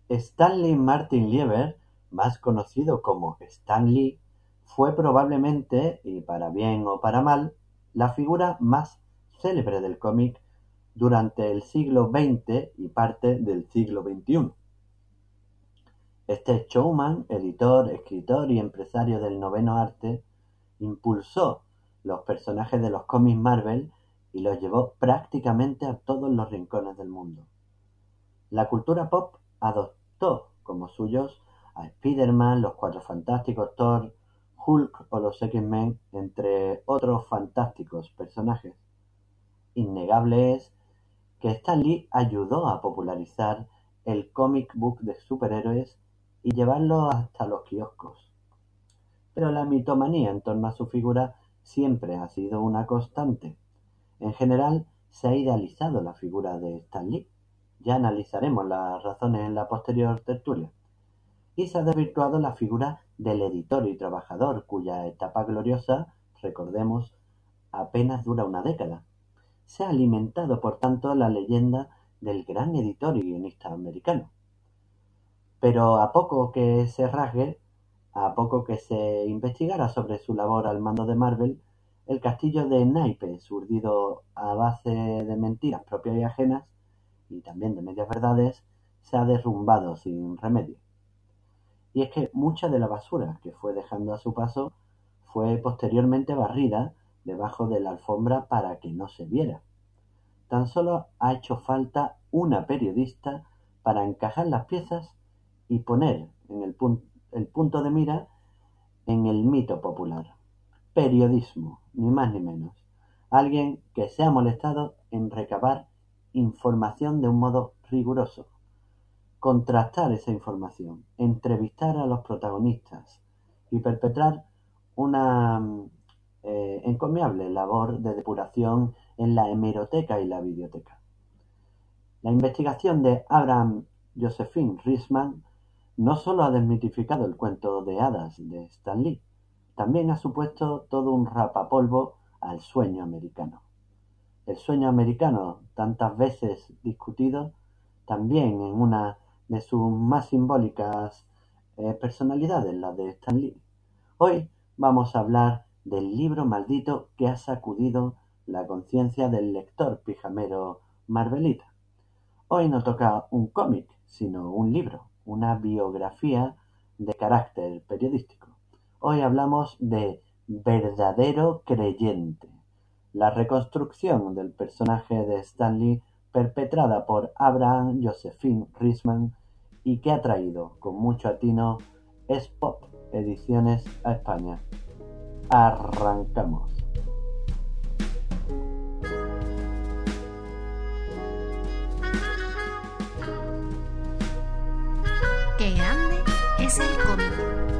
Stanley Martin Lieber, más conocido como Stan Lee, fue probablemente, y para bien o para mal, la figura más célebre del cómic durante el siglo XX y parte del siglo XXI. Este showman, editor, escritor y empresario del noveno arte, impulsó los personajes de los cómics Marvel y los llevó prácticamente a todos los rincones del mundo. La cultura pop adoptó como suyos a Spider-Man, los Cuatro Fantásticos, Thor, Hulk o los X-Men, entre otros fantásticos personajes. Innegable es que Stan Lee ayudó a popularizar el comic book de superhéroes y llevarlo hasta los kioscos. Pero la mitomanía en torno a su figura siempre ha sido una constante. En general, se ha idealizado la figura de Stan Lee. Ya analizaremos las razones en la posterior tertulia. Y se ha desvirtuado la figura del editor y trabajador, cuya etapa gloriosa, recordemos, apenas dura una década. Se ha alimentado, por tanto, la leyenda del gran editor y guionista americano. Pero a poco que se rasgue, a poco que se investigara sobre su labor al mando de Marvel, el castillo de naipes urdido a base de mentiras propias y ajenas, y también de medias verdades, se ha derrumbado sin remedio. Y es que mucha de la basura que fue dejando a su paso fue posteriormente barrida debajo de la alfombra para que no se viera. Tan solo ha hecho falta una periodista para encajar las piezas y poner en el punto de mira en el mito popular. Periodismo, ni más ni menos. Alguien que se ha molestado en recabar información de un modo riguroso, contrastar esa información, entrevistar a los protagonistas y perpetrar una encomiable labor de depuración en la hemeroteca y la biblioteca. La investigación de Abraham Josephine Reisman no solo ha desmitificado el cuento de hadas de Stan Lee, también ha supuesto todo un rapapolvo al sueño americano. El sueño americano, tantas veces discutido, también en una de sus más simbólicas personalidades, la de Stan Lee. Hoy vamos a hablar del libro maldito que ha sacudido la conciencia del lector pijamero marvelita. Hoy no toca un cómic, sino un libro, una biografía de carácter periodístico. Hoy hablamos de Verdadero Creyente, la reconstrucción del personaje de Stan Lee perpetrada por Abraham Josephine Reisman y que ha traído con mucho atino Spot Ediciones a España. Arrancamos. Qué grande es el cómic.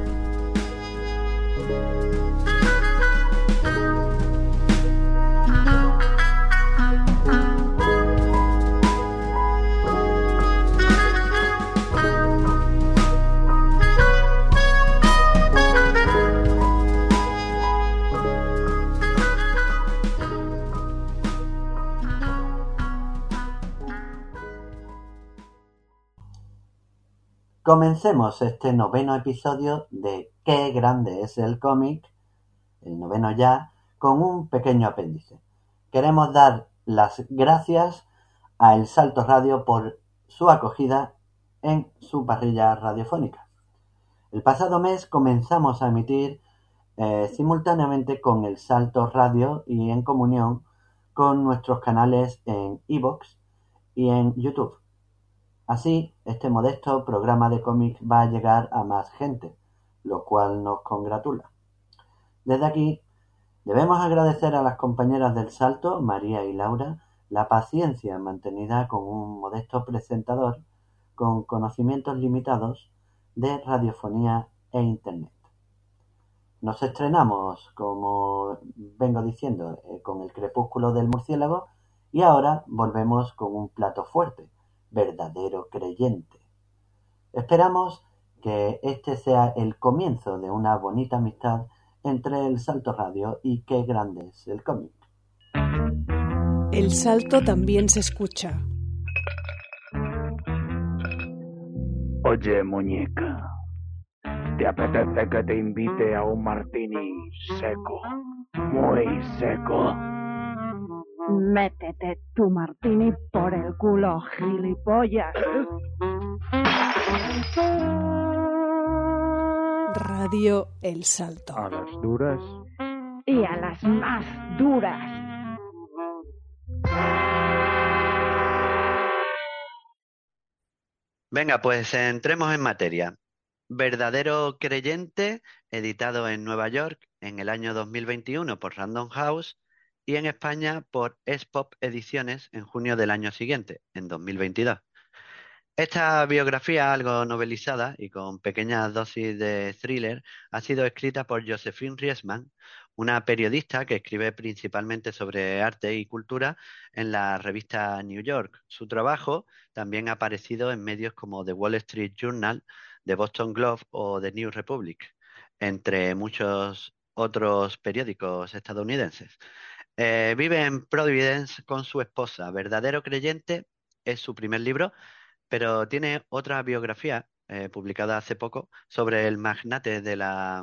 Comencemos este noveno episodio de Qué grande es el cómic, el noveno ya, con un pequeño apéndice. Queremos dar las gracias a El Salto Radio por su acogida en su parrilla radiofónica. El pasado mes comenzamos a emitir simultáneamente con El Salto Radio y en comunión con nuestros canales en iVoox y en YouTube. Así, este modesto programa de cómics va a llegar a más gente, lo cual nos congratula. Desde aquí, debemos agradecer a las compañeras del Salto, María y Laura, la paciencia mantenida con un modesto presentador con conocimientos limitados de radiofonía e internet. Nos estrenamos, como vengo diciendo, con El crepúsculo del murciélago y ahora volvemos con un plato fuerte, Verdadero Creyente. Esperamos que este sea el comienzo de una bonita amistad entre El Salto Radio y Qué grande es el cómic. El Salto también se escucha. Oye, muñeca, ¿te apetece que te invite a un martini seco? Muy seco. Métete tu martini por el culo, gilipollas. Radio El Salto. A las duras. Y a las más duras. Venga, pues entremos en materia. Verdadero creyente, editado en Nueva York en el año 2021 por Random House y en España por S-Pop Ediciones en junio del año siguiente, en 2022. Esta biografía, algo novelizada y con pequeñas dosis de thriller, ha sido escrita por Josephine Riesman, una periodista que escribe principalmente sobre arte y cultura en la revista New York. Su trabajo también ha aparecido en medios como The Wall Street Journal, The Boston Globe o The New Republic, entre muchos otros periódicos estadounidenses. Vive en Providence con su esposa. Verdadero creyente es su primer libro, pero tiene otra biografía publicada hace poco sobre el magnate de la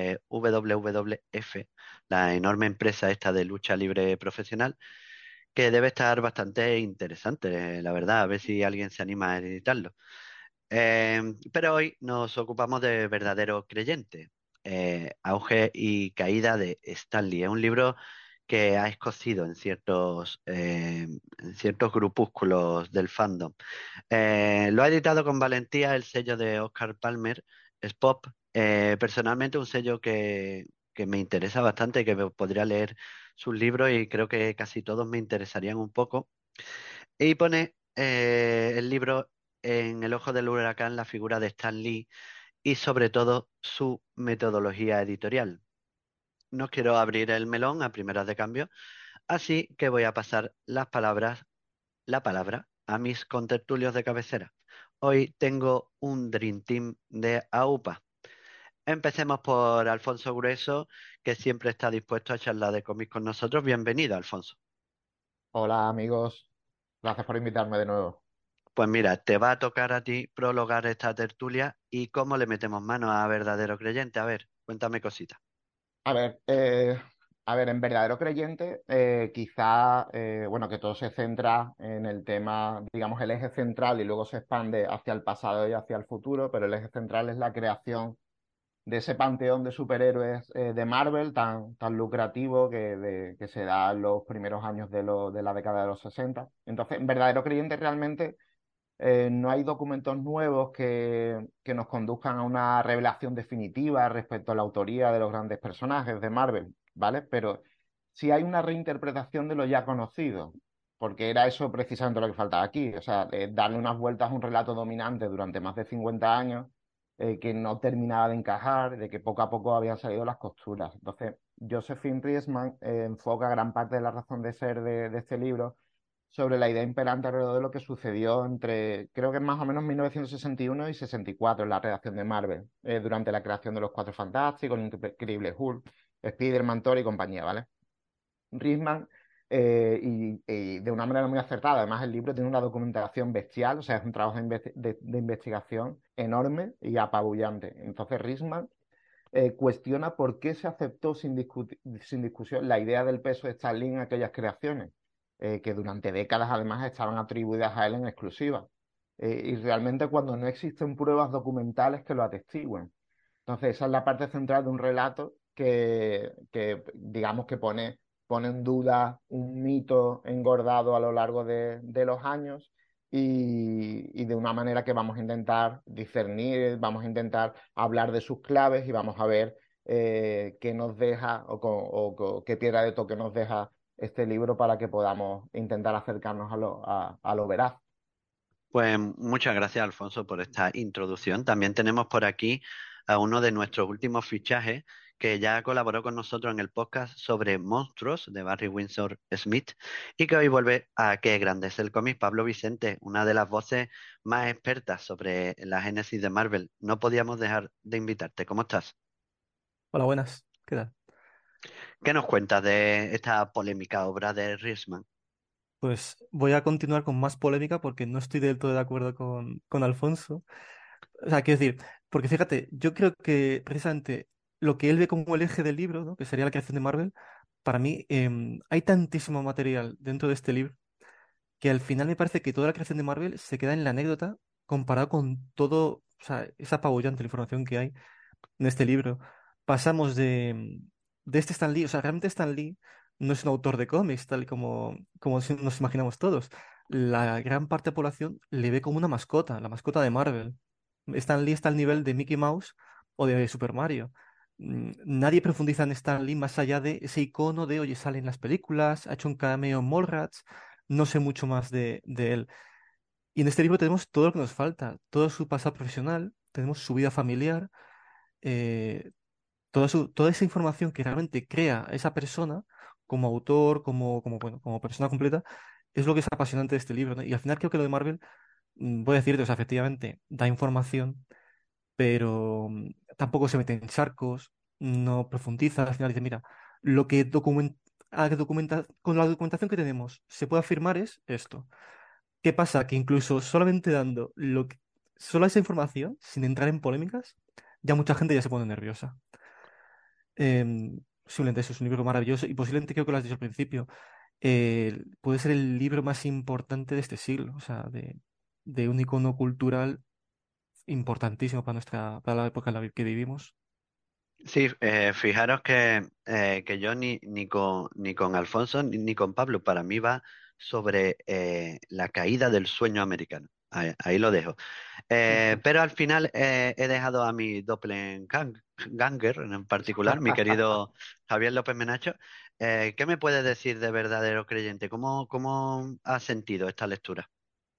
WWF, la enorme empresa esta de lucha libre profesional, que debe estar bastante interesante, la verdad, a ver si alguien se anima a editarlo. Pero hoy nos ocupamos de Verdadero Creyente, auge y caída de Stanley. Es un libro que ha escocido en ciertos grupúsculos del fandom. Lo ha editado con valentía el sello de Oscar Palmer, Spop. Personalmente un sello que me interesa bastante, que podría leer sus libros y creo que casi todos me interesarían un poco. Y pone el libro en el ojo del huracán la figura de Stan Lee y sobre todo su metodología editorial. No quiero abrir el melón a primeras de cambio, así que voy a pasar la palabra a mis contertulios de cabecera. Hoy tengo un Dream Team de AUPA. Empecemos por Alfonso Grueso, que siempre está dispuesto a charlar de cómics con nosotros. Bienvenido, Alfonso. Hola amigos, gracias por invitarme de nuevo. Pues mira, te va a tocar a ti prologar esta tertulia y cómo le metemos mano a Verdadero Creyente. A ver, cuéntame cositas. A ver, eh, en Verdadero Creyente, quizá, bueno, que todo se centra en el tema, digamos, el eje central y luego se expande hacia el pasado y hacia el futuro, pero el eje central es la creación de ese panteón de superhéroes de Marvel tan lucrativo que se da en los primeros años de la década de los 60. Entonces, en Verdadero Creyente realmente no hay documentos nuevos que nos conduzcan a una revelación definitiva respecto a la autoría de los grandes personajes de Marvel, ¿vale? Pero sí hay una reinterpretación de lo ya conocido, porque era eso precisamente lo que faltaba aquí, o sea, darle unas vueltas a un relato dominante durante más de 50 años que no terminaba de encajar, de que poco a poco habían salido las costuras. Entonces, Josephine Riesman enfoca gran parte de la razón de ser de este libro sobre la idea imperante alrededor de lo que sucedió entre, creo que es más o menos 1961 y 64 en la redacción de Marvel, durante la creación de los Cuatro Fantásticos, el Increíble Hulk, Spider-Man, Thor y compañía, ¿vale? Riesman, y de una manera muy acertada, además el libro tiene una documentación bestial, o sea, es un trabajo de investigación enorme y apabullante. Entonces Riesman cuestiona por qué se aceptó sin discusión la idea del peso de Stan Lee en aquellas creaciones, que durante décadas además estaban atribuidas a él en exclusiva. Y realmente cuando no existen pruebas documentales que lo atestiguen. Entonces esa es la parte central de un relato que digamos que pone en duda un mito engordado a lo largo de los años y de una manera que vamos a intentar discernir, vamos a intentar hablar de sus claves y vamos a ver qué nos deja o qué piedra de toque nos deja este libro para que podamos intentar acercarnos a lo veraz. Pues muchas gracias, Alfonso, por esta introducción. También tenemos por aquí a uno de nuestros últimos fichajes que ya colaboró con nosotros en el podcast sobre monstruos de Barry Windsor Smith y que hoy vuelve a Qué grande es el cómic, Pablo Vicente, una de las voces más expertas sobre la génesis de Marvel. No podíamos dejar de invitarte. ¿Cómo estás? Hola, buenas. ¿Qué tal? ¿Qué nos cuentas de esta polémica obra de Riesman? Pues voy a continuar con más polémica porque no estoy del todo de acuerdo con Alfonso. O sea, quiero decir, porque fíjate, yo creo que precisamente lo que él ve como el eje del libro, ¿no? Que sería la creación de Marvel, para mí hay tantísimo material dentro de este libro que al final me parece que toda la creación de Marvel se queda en la anécdota comparado con todo, o sea, es apabullante la información que hay en este libro. Pasamos de este Stan Lee, o sea, realmente Stan Lee no es un autor de cómics, tal y como nos imaginamos todos. La gran parte de la población le ve como una mascota, la mascota de Marvel. Stan Lee está al nivel de Mickey Mouse o de Super Mario. Nadie profundiza en Stan Lee más allá de ese icono de, oye, sale en las películas, ha hecho un cameo en Mallrats, no sé mucho más de él. Y en este libro tenemos todo lo que nos falta, todo su pasado profesional, tenemos su vida familiar, eh, toda esa información que realmente crea a esa persona como autor, bueno, como persona completa, es lo que es apasionante de este libro, ¿no? Y al final creo que lo de Marvel, voy a decirte, o sea, efectivamente, da información, pero tampoco se mete en charcos, no profundiza, al final dice, mira, lo que con la documentación que tenemos se puede afirmar es esto. ¿Qué pasa? Que incluso solamente dando solo esa información, sin entrar en polémicas, ya mucha gente ya se pone nerviosa. Posiblemente eso es un libro maravilloso y posiblemente creo que lo has dicho al principio, puede ser el libro más importante de este siglo, o sea, de un icono cultural importantísimo para la época en la que vivimos. Sí, fijaros que yo ni con Alfonso ni con Pablo, para mí va sobre la caída del sueño americano. Ahí lo dejo. Pero al final he dejado a mi doppelganger en particular, mi querido Javier López Menacho. ¿Qué me puedes decir de verdadero creyente? ¿Cómo has sentido esta lectura?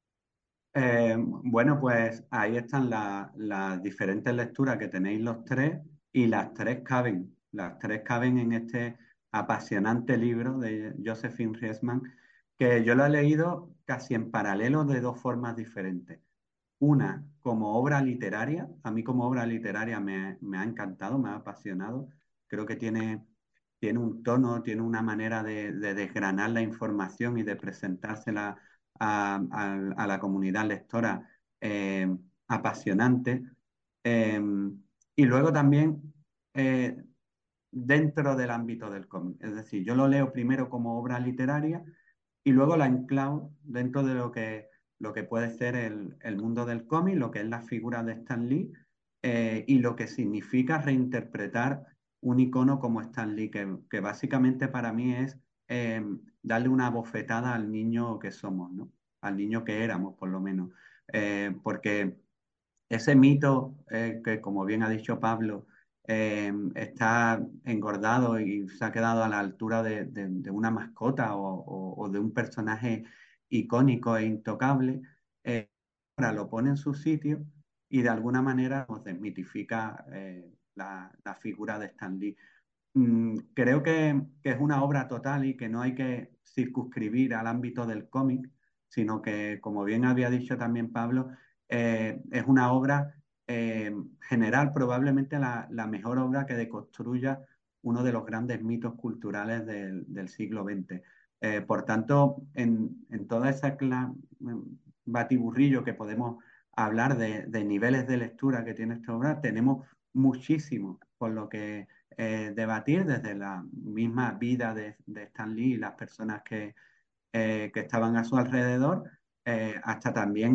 Bueno, pues ahí están las diferentes lecturas que tenéis los tres y las tres caben. Las tres caben en este apasionante libro de Josephine Riesman, que yo lo he leído casi en paralelo de dos formas diferentes. Una como obra literaria, a mí como obra literaria me ha encantado, me ha apasionado. Creo que tiene un tono, tiene una manera de desgranar la información y de presentársela a la comunidad lectora apasionante. Eh, y luego también eh, dentro del ámbito del cómic. Es decir, yo lo leo primero como obra literaria y luego la enclavo dentro de lo que puede ser el mundo del cómic, lo que es la figura de Stan Lee y lo que significa reinterpretar un icono como Stan Lee, que básicamente para mí es eh, darle una bofetada al niño que somos, ¿no? Al niño que éramos, por lo menos. Porque ese mito que, como bien ha dicho Pablo, está engordado y se ha quedado a la altura de una mascota o de un personaje icónico e intocable, ahora lo pone en su sitio y de alguna manera nos desmitifica la figura de Stan Lee. Creo que es una obra total y que no hay que circunscribir al ámbito del cómic, sino que, como bien había dicho también Pablo, es una obra general, probablemente la mejor obra que deconstruya uno de los grandes mitos culturales del siglo XX. Por tanto, en toda esa batiburrillo que podemos hablar de niveles de lectura que tiene esta obra, tenemos muchísimo por lo que debatir desde la misma vida de Stan Lee y las personas que estaban a su alrededor, hasta también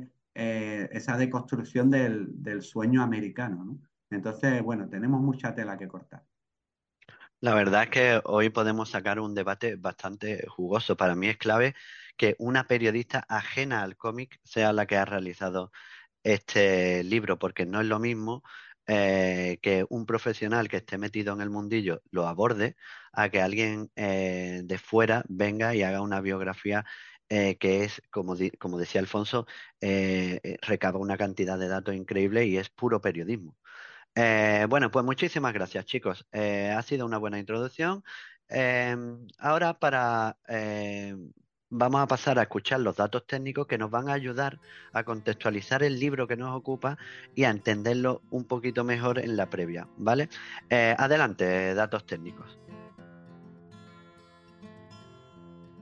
esa deconstrucción del sueño americano, ¿no? Entonces, bueno, tenemos mucha tela que cortar. La verdad es que hoy podemos sacar un debate bastante jugoso. Para mí es clave que una periodista ajena al cómic sea la que ha realizado este libro, porque no es lo mismo que un profesional que esté metido en el mundillo lo aborde a que alguien de fuera venga y haga una biografía que es, como decía Alfonso, recaba una cantidad de datos increíble y es puro periodismo. Bueno, pues muchísimas gracias, chicos. Ha sido una buena introducción. Eh, ahora vamos a pasar a escuchar los datos técnicos que nos van a ayudar a contextualizar el libro que nos ocupa y a entenderlo un poquito mejor en la previa, ¿vale? Adelante, datos técnicos.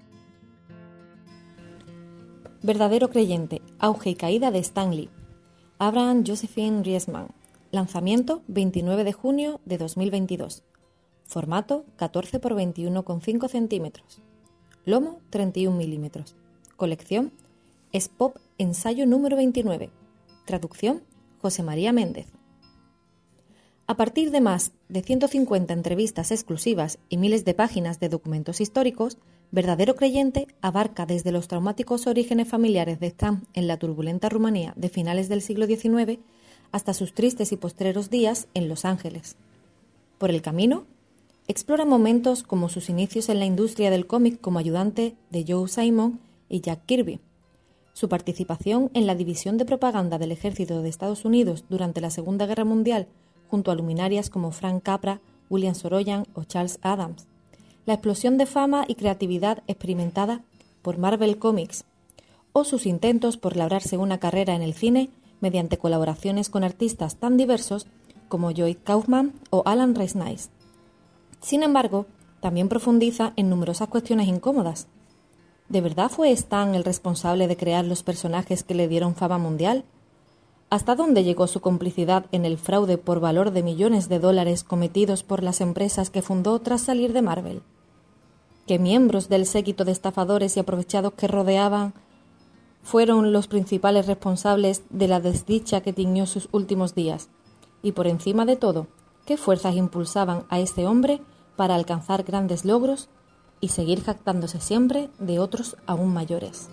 Verdadero creyente, auge y caída de Stan Lee. Abraham Josephine Riesman. Lanzamiento 29 de junio de 2022. Formato 14 x 21,5 centímetros. Lomo 31 milímetros. Colección Es Pop Ensayo número 29. Traducción José María Méndez. A partir de más de 150 entrevistas exclusivas y miles de páginas de documentos históricos, Verdadero Creyente abarca desde los traumáticos orígenes familiares de Stan en la turbulenta Rumanía de finales del siglo XIX hasta sus tristes y postreros días en Los Ángeles. Por el camino, explora momentos como sus inicios en la industria del cómic como ayudante de Joe Simon y Jack Kirby, su participación en la división de propaganda del ejército de Estados Unidos durante la Segunda Guerra Mundial junto a luminarias como Frank Capra, William Soroyan o Charles Adams, la explosión de fama y creatividad experimentada por Marvel Comics, o sus intentos por labrarse una carrera en el cine mediante colaboraciones con artistas tan diversos como Lloyd Kaufman o Alan Resnick. Sin embargo, también profundiza en numerosas cuestiones incómodas. ¿De verdad fue Stan el responsable de crear los personajes que le dieron fama mundial? ¿Hasta dónde llegó su complicidad en el fraude por valor de millones de dólares cometidos por las empresas que fundó tras salir de Marvel? ¿Qué miembros del séquito de estafadores y aprovechados que rodeaban fueron los principales responsables de la desdicha que tiñó sus últimos días? Y por encima de todo, ¿qué fuerzas impulsaban a este hombre para alcanzar grandes logros y seguir jactándose siempre de otros aún mayores?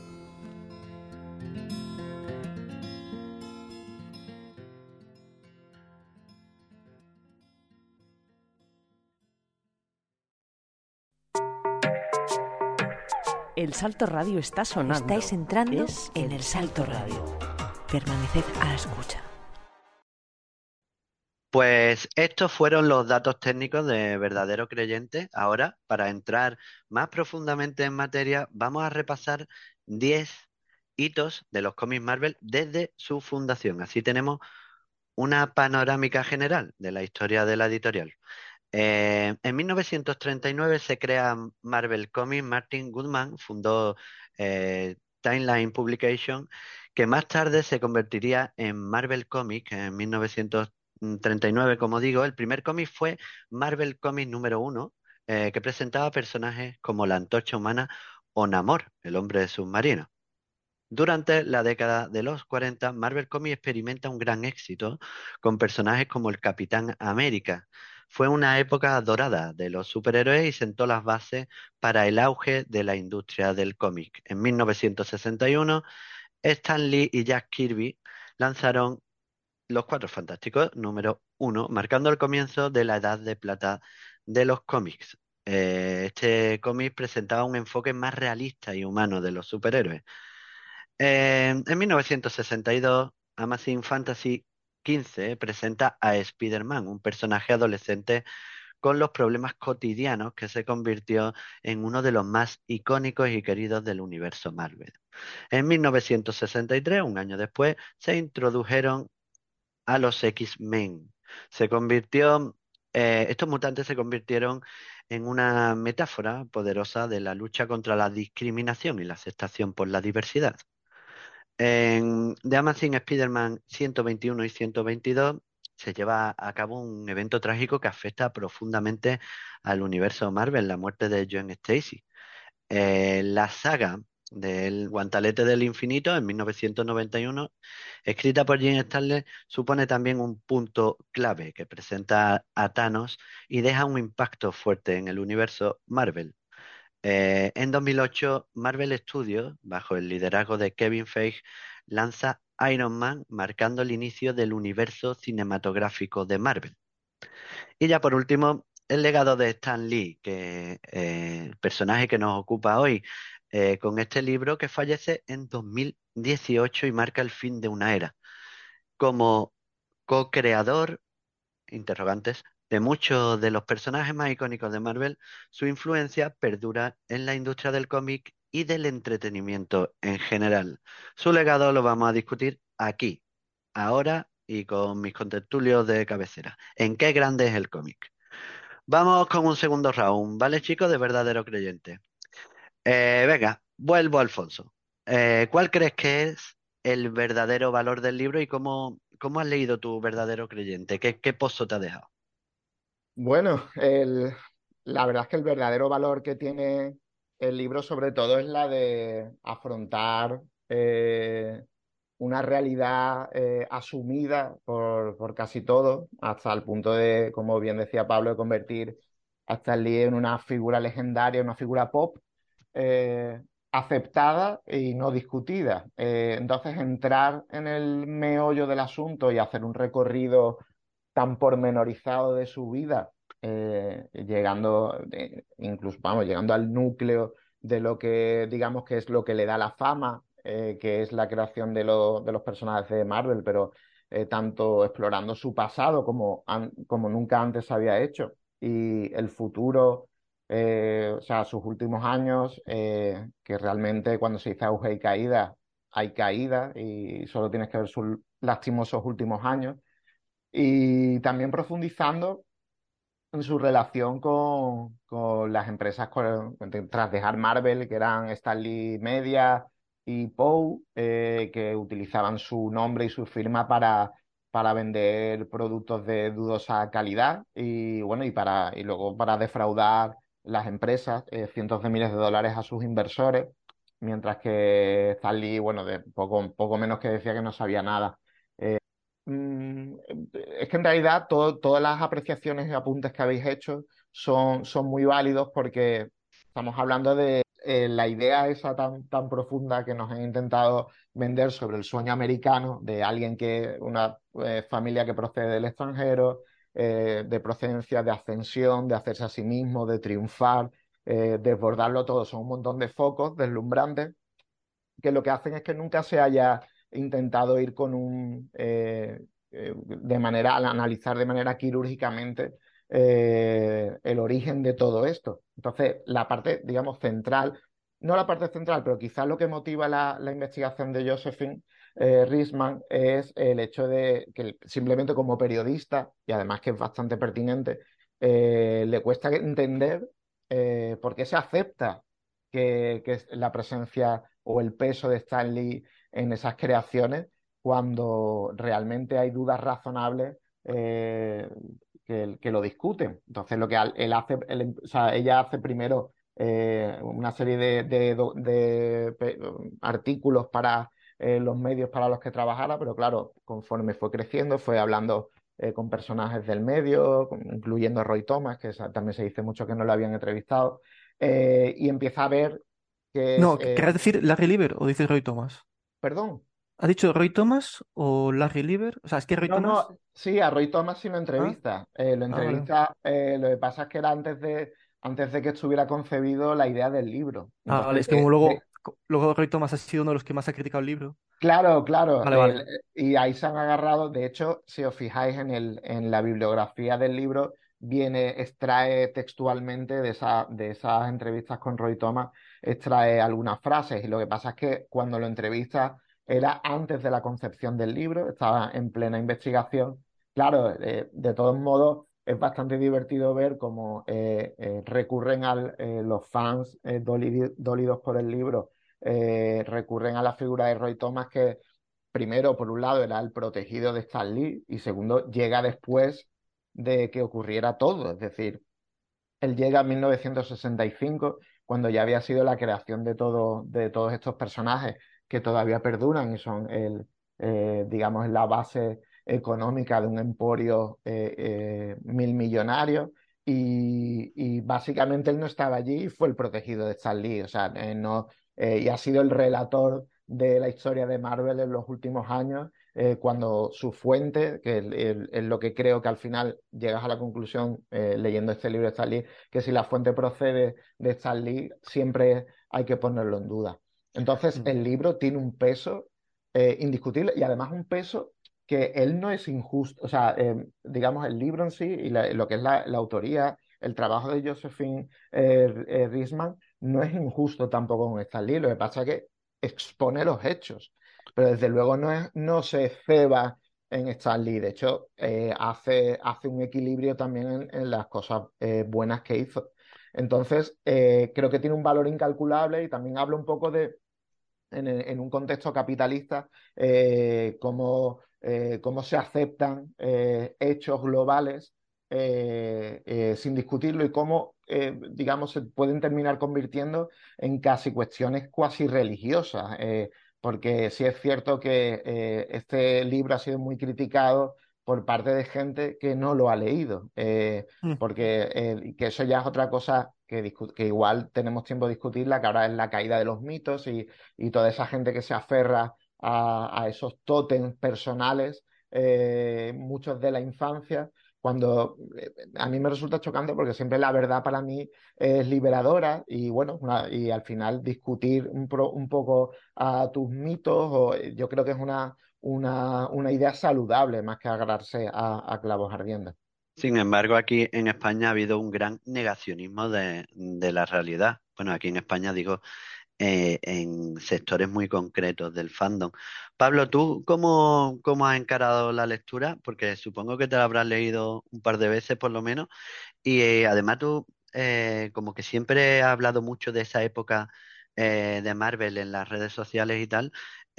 El Salto Radio está sonando. Estáis entrando en el Salto Radio. Permaneced a la escucha. Pues estos fueron los datos técnicos de Verdadero Creyente. Ahora, para entrar más profundamente en materia, vamos a repasar 10 hitos de los cómics Marvel desde su fundación. Así tenemos una panorámica general de la historia de la editorial. En 1939 se crea Marvel Comics. Martin Goodman fundó Timeline Publication, que más tarde se convertiría en Marvel Comics en 1939, como digo. El primer cómic fue Marvel Comics número 1, que presentaba personajes como la Antorcha Humana o Namor, el hombre submarino. Durante la década de los 40, Marvel Comics experimenta un gran éxito con personajes como el Capitán América. Fue una época dorada de los superhéroes y sentó las bases para el auge de la industria del cómic. En 1961, Stan Lee y Jack Kirby lanzaron Los Cuatro Fantásticos número 1, marcando el comienzo de la edad de plata de los cómics. Este cómic presentaba un enfoque más realista y humano de los superhéroes. En 1962, Amazing Fantasy 15 presenta a Spider-Man, un personaje adolescente con los problemas cotidianos que se convirtió en uno de los más icónicos y queridos del universo Marvel. En 1963, un año después, se introdujeron a los X-Men. Estos mutantes se convirtieron en una metáfora poderosa de la lucha contra la discriminación y la aceptación por la diversidad. En The Amazing Spider-Man 121 y 122 se lleva a cabo un evento trágico que afecta profundamente al universo Marvel, la muerte de Gwen Stacy. La saga del Guantelete del Infinito en 1991, escrita por Jim Starlin, supone también un punto clave que presenta a Thanos y deja un impacto fuerte en el universo Marvel. En 2008, Marvel Studios, bajo el liderazgo de Kevin Feige, lanza Iron Man, marcando el inicio del universo cinematográfico de Marvel. Y ya por último, el legado de Stan Lee, el personaje que nos ocupa hoy, con este libro que fallece en 2018 y marca el fin de una era. Como co-creador, interrogantes, de muchos de los personajes más icónicos de Marvel, su influencia perdura en la industria del cómic y del entretenimiento en general. Su legado lo vamos a discutir aquí, ahora y con mis contertulios de cabecera. ¿En qué grande es el cómic? Vamos con un segundo round, ¿vale, chicos? De Verdadero Creyente. Venga, vuelvo a Alfonso. ¿Cuál crees que es el verdadero valor del libro y cómo has leído tu verdadero creyente? ¿Qué pozo te ha dejado? Bueno, la verdad es que el verdadero valor que tiene el libro sobre todo es la de afrontar una realidad asumida por casi todo, hasta el punto de, como bien decía Pablo, de convertir a Stan Lee en una figura legendaria, una figura pop, eh, aceptada y no discutida. Entonces, entrar en el meollo del asunto y hacer un recorrido tan pormenorizado de su vida, llegando, incluso, vamos, llegando al núcleo de lo que, digamos, que es lo que le da la fama, que es la creación de los personajes de Marvel, pero tanto explorando su pasado como nunca antes había hecho, y el futuro, o sea, sus últimos años, que realmente cuando se dice auge y caída, hay caída, y solo tienes que ver sus lastimosos últimos años y también profundizando en su relación con las empresas tras dejar Marvel, que eran Stanley Media y Poe, que utilizaban su nombre y su firma para vender productos de dudosa calidad y bueno, y luego para defraudar las empresas cientos de miles de dólares a sus inversores, mientras que Stanley, bueno, de poco menos que decía que no sabía nada. Mm, es que en realidad todas las apreciaciones y apuntes que habéis hecho son muy válidos porque estamos hablando de la idea esa tan profunda que nos han intentado vender sobre el sueño americano de alguien una familia que procede del extranjero, de procedencia, de ascensión, de hacerse a sí mismo, de triunfar, desbordarlo todo. Son un montón de focos deslumbrantes que lo que hacen es que nunca se haya intentado ir con analizar de manera quirúrgicamente el origen de todo esto. Entonces, la parte, digamos, central, no la parte central, pero quizás lo que motiva la investigación de Josephine Risman es el hecho de que simplemente como periodista, y además que es bastante pertinente, le cuesta entender por qué se acepta que es la presencia o el peso de Stan Lee en esas creaciones cuando realmente hay dudas razonables que lo discuten. Entonces, lo que o sea, ella hace primero una serie de artículos para los medios para los que trabajara, pero claro, conforme fue creciendo, fue hablando con personajes del medio, incluyendo a Roy Thomas, que también se dice mucho que no lo habían entrevistado, y empieza a ver que No, ¿querrás decir Larry Lieber o dices Roy Thomas? perdón. ¿Has dicho Roy Thomas o Larry Lieber? O sea, es que Roy No, Thomas. no, sí, a Roy Thomas sí lo Ah, entrevista. Lo vale. entrevista, lo que pasa es que era antes de que estuviera concebido la idea del libro. Vale, Entonces, es que como luego Roy Thomas ha sido uno de los que más ha criticado el libro. claro, claro. Vale, vale. Y ahí se han agarrado. De hecho, si os fijáis en la bibliografía del libro, extrae textualmente de esas entrevistas con Roy Thomas, extrae algunas frases. Y lo que pasa es que cuando lo entrevista era antes de la concepción del libro, estaba en plena investigación. Claro, de todos modos, es bastante divertido ver cómo recurren los fans dolidos por el libro recurren a la figura de Roy Thomas, que primero, por un lado, era el protegido de Stan Lee y segundo, llega después de que ocurriera todo. Es decir, él llega en 1965, cuando ya había sido la creación de todos estos personajes que todavía perduran y son digamos, la base económica de un emporio mil millonario. Y básicamente él no estaba allí y fue el protegido de Stan Lee. O sea, no, y ha sido el relator de la historia de Marvel en los últimos años cuando su fuente, que es lo que creo que al final llegas a la conclusión leyendo este libro de Stan Lee, que si la fuente procede de Stan Lee, siempre hay que ponerlo en duda. Entonces, el libro tiene un peso indiscutible y además un peso que él no es injusto. O sea, digamos, el libro en sí y lo que es la autoría, el trabajo de Josephine Risman, no es injusto tampoco con Stan Lee. Lo que pasa es que expone los hechos, pero desde luego no se ceba en Stan Lee. De hecho, hace un equilibrio también en las cosas buenas que hizo. Entonces, creo que tiene un valor incalculable y también habla un poco en un contexto capitalista, cómo se aceptan hechos globales sin discutirlo y cómo, digamos, se pueden terminar convirtiendo en casi cuestiones cuasi religiosas. Porque sí es cierto que este libro ha sido muy criticado por parte de gente que no lo ha leído, porque que eso ya es otra cosa que igual tenemos tiempo de discutirla, que ahora es la caída de los mitos y toda esa gente que se aferra a esos tótems personales, muchos de la infancia, cuando a mí me resulta chocante porque siempre la verdad para mí es liberadora y bueno, y al final discutir un poco a tus mitos, yo creo que es una idea saludable más que agarrarse a clavos ardiendo. Sin embargo, aquí en España ha habido un gran negacionismo de la realidad. Bueno, aquí en España digo, en sectores muy concretos del fandom. Pablo, ¿tú cómo has encarado la lectura? Porque supongo que te la habrás leído un par de veces por lo menos. Y además tú, como que siempre has hablado mucho de esa época de Marvel en las redes sociales y tal.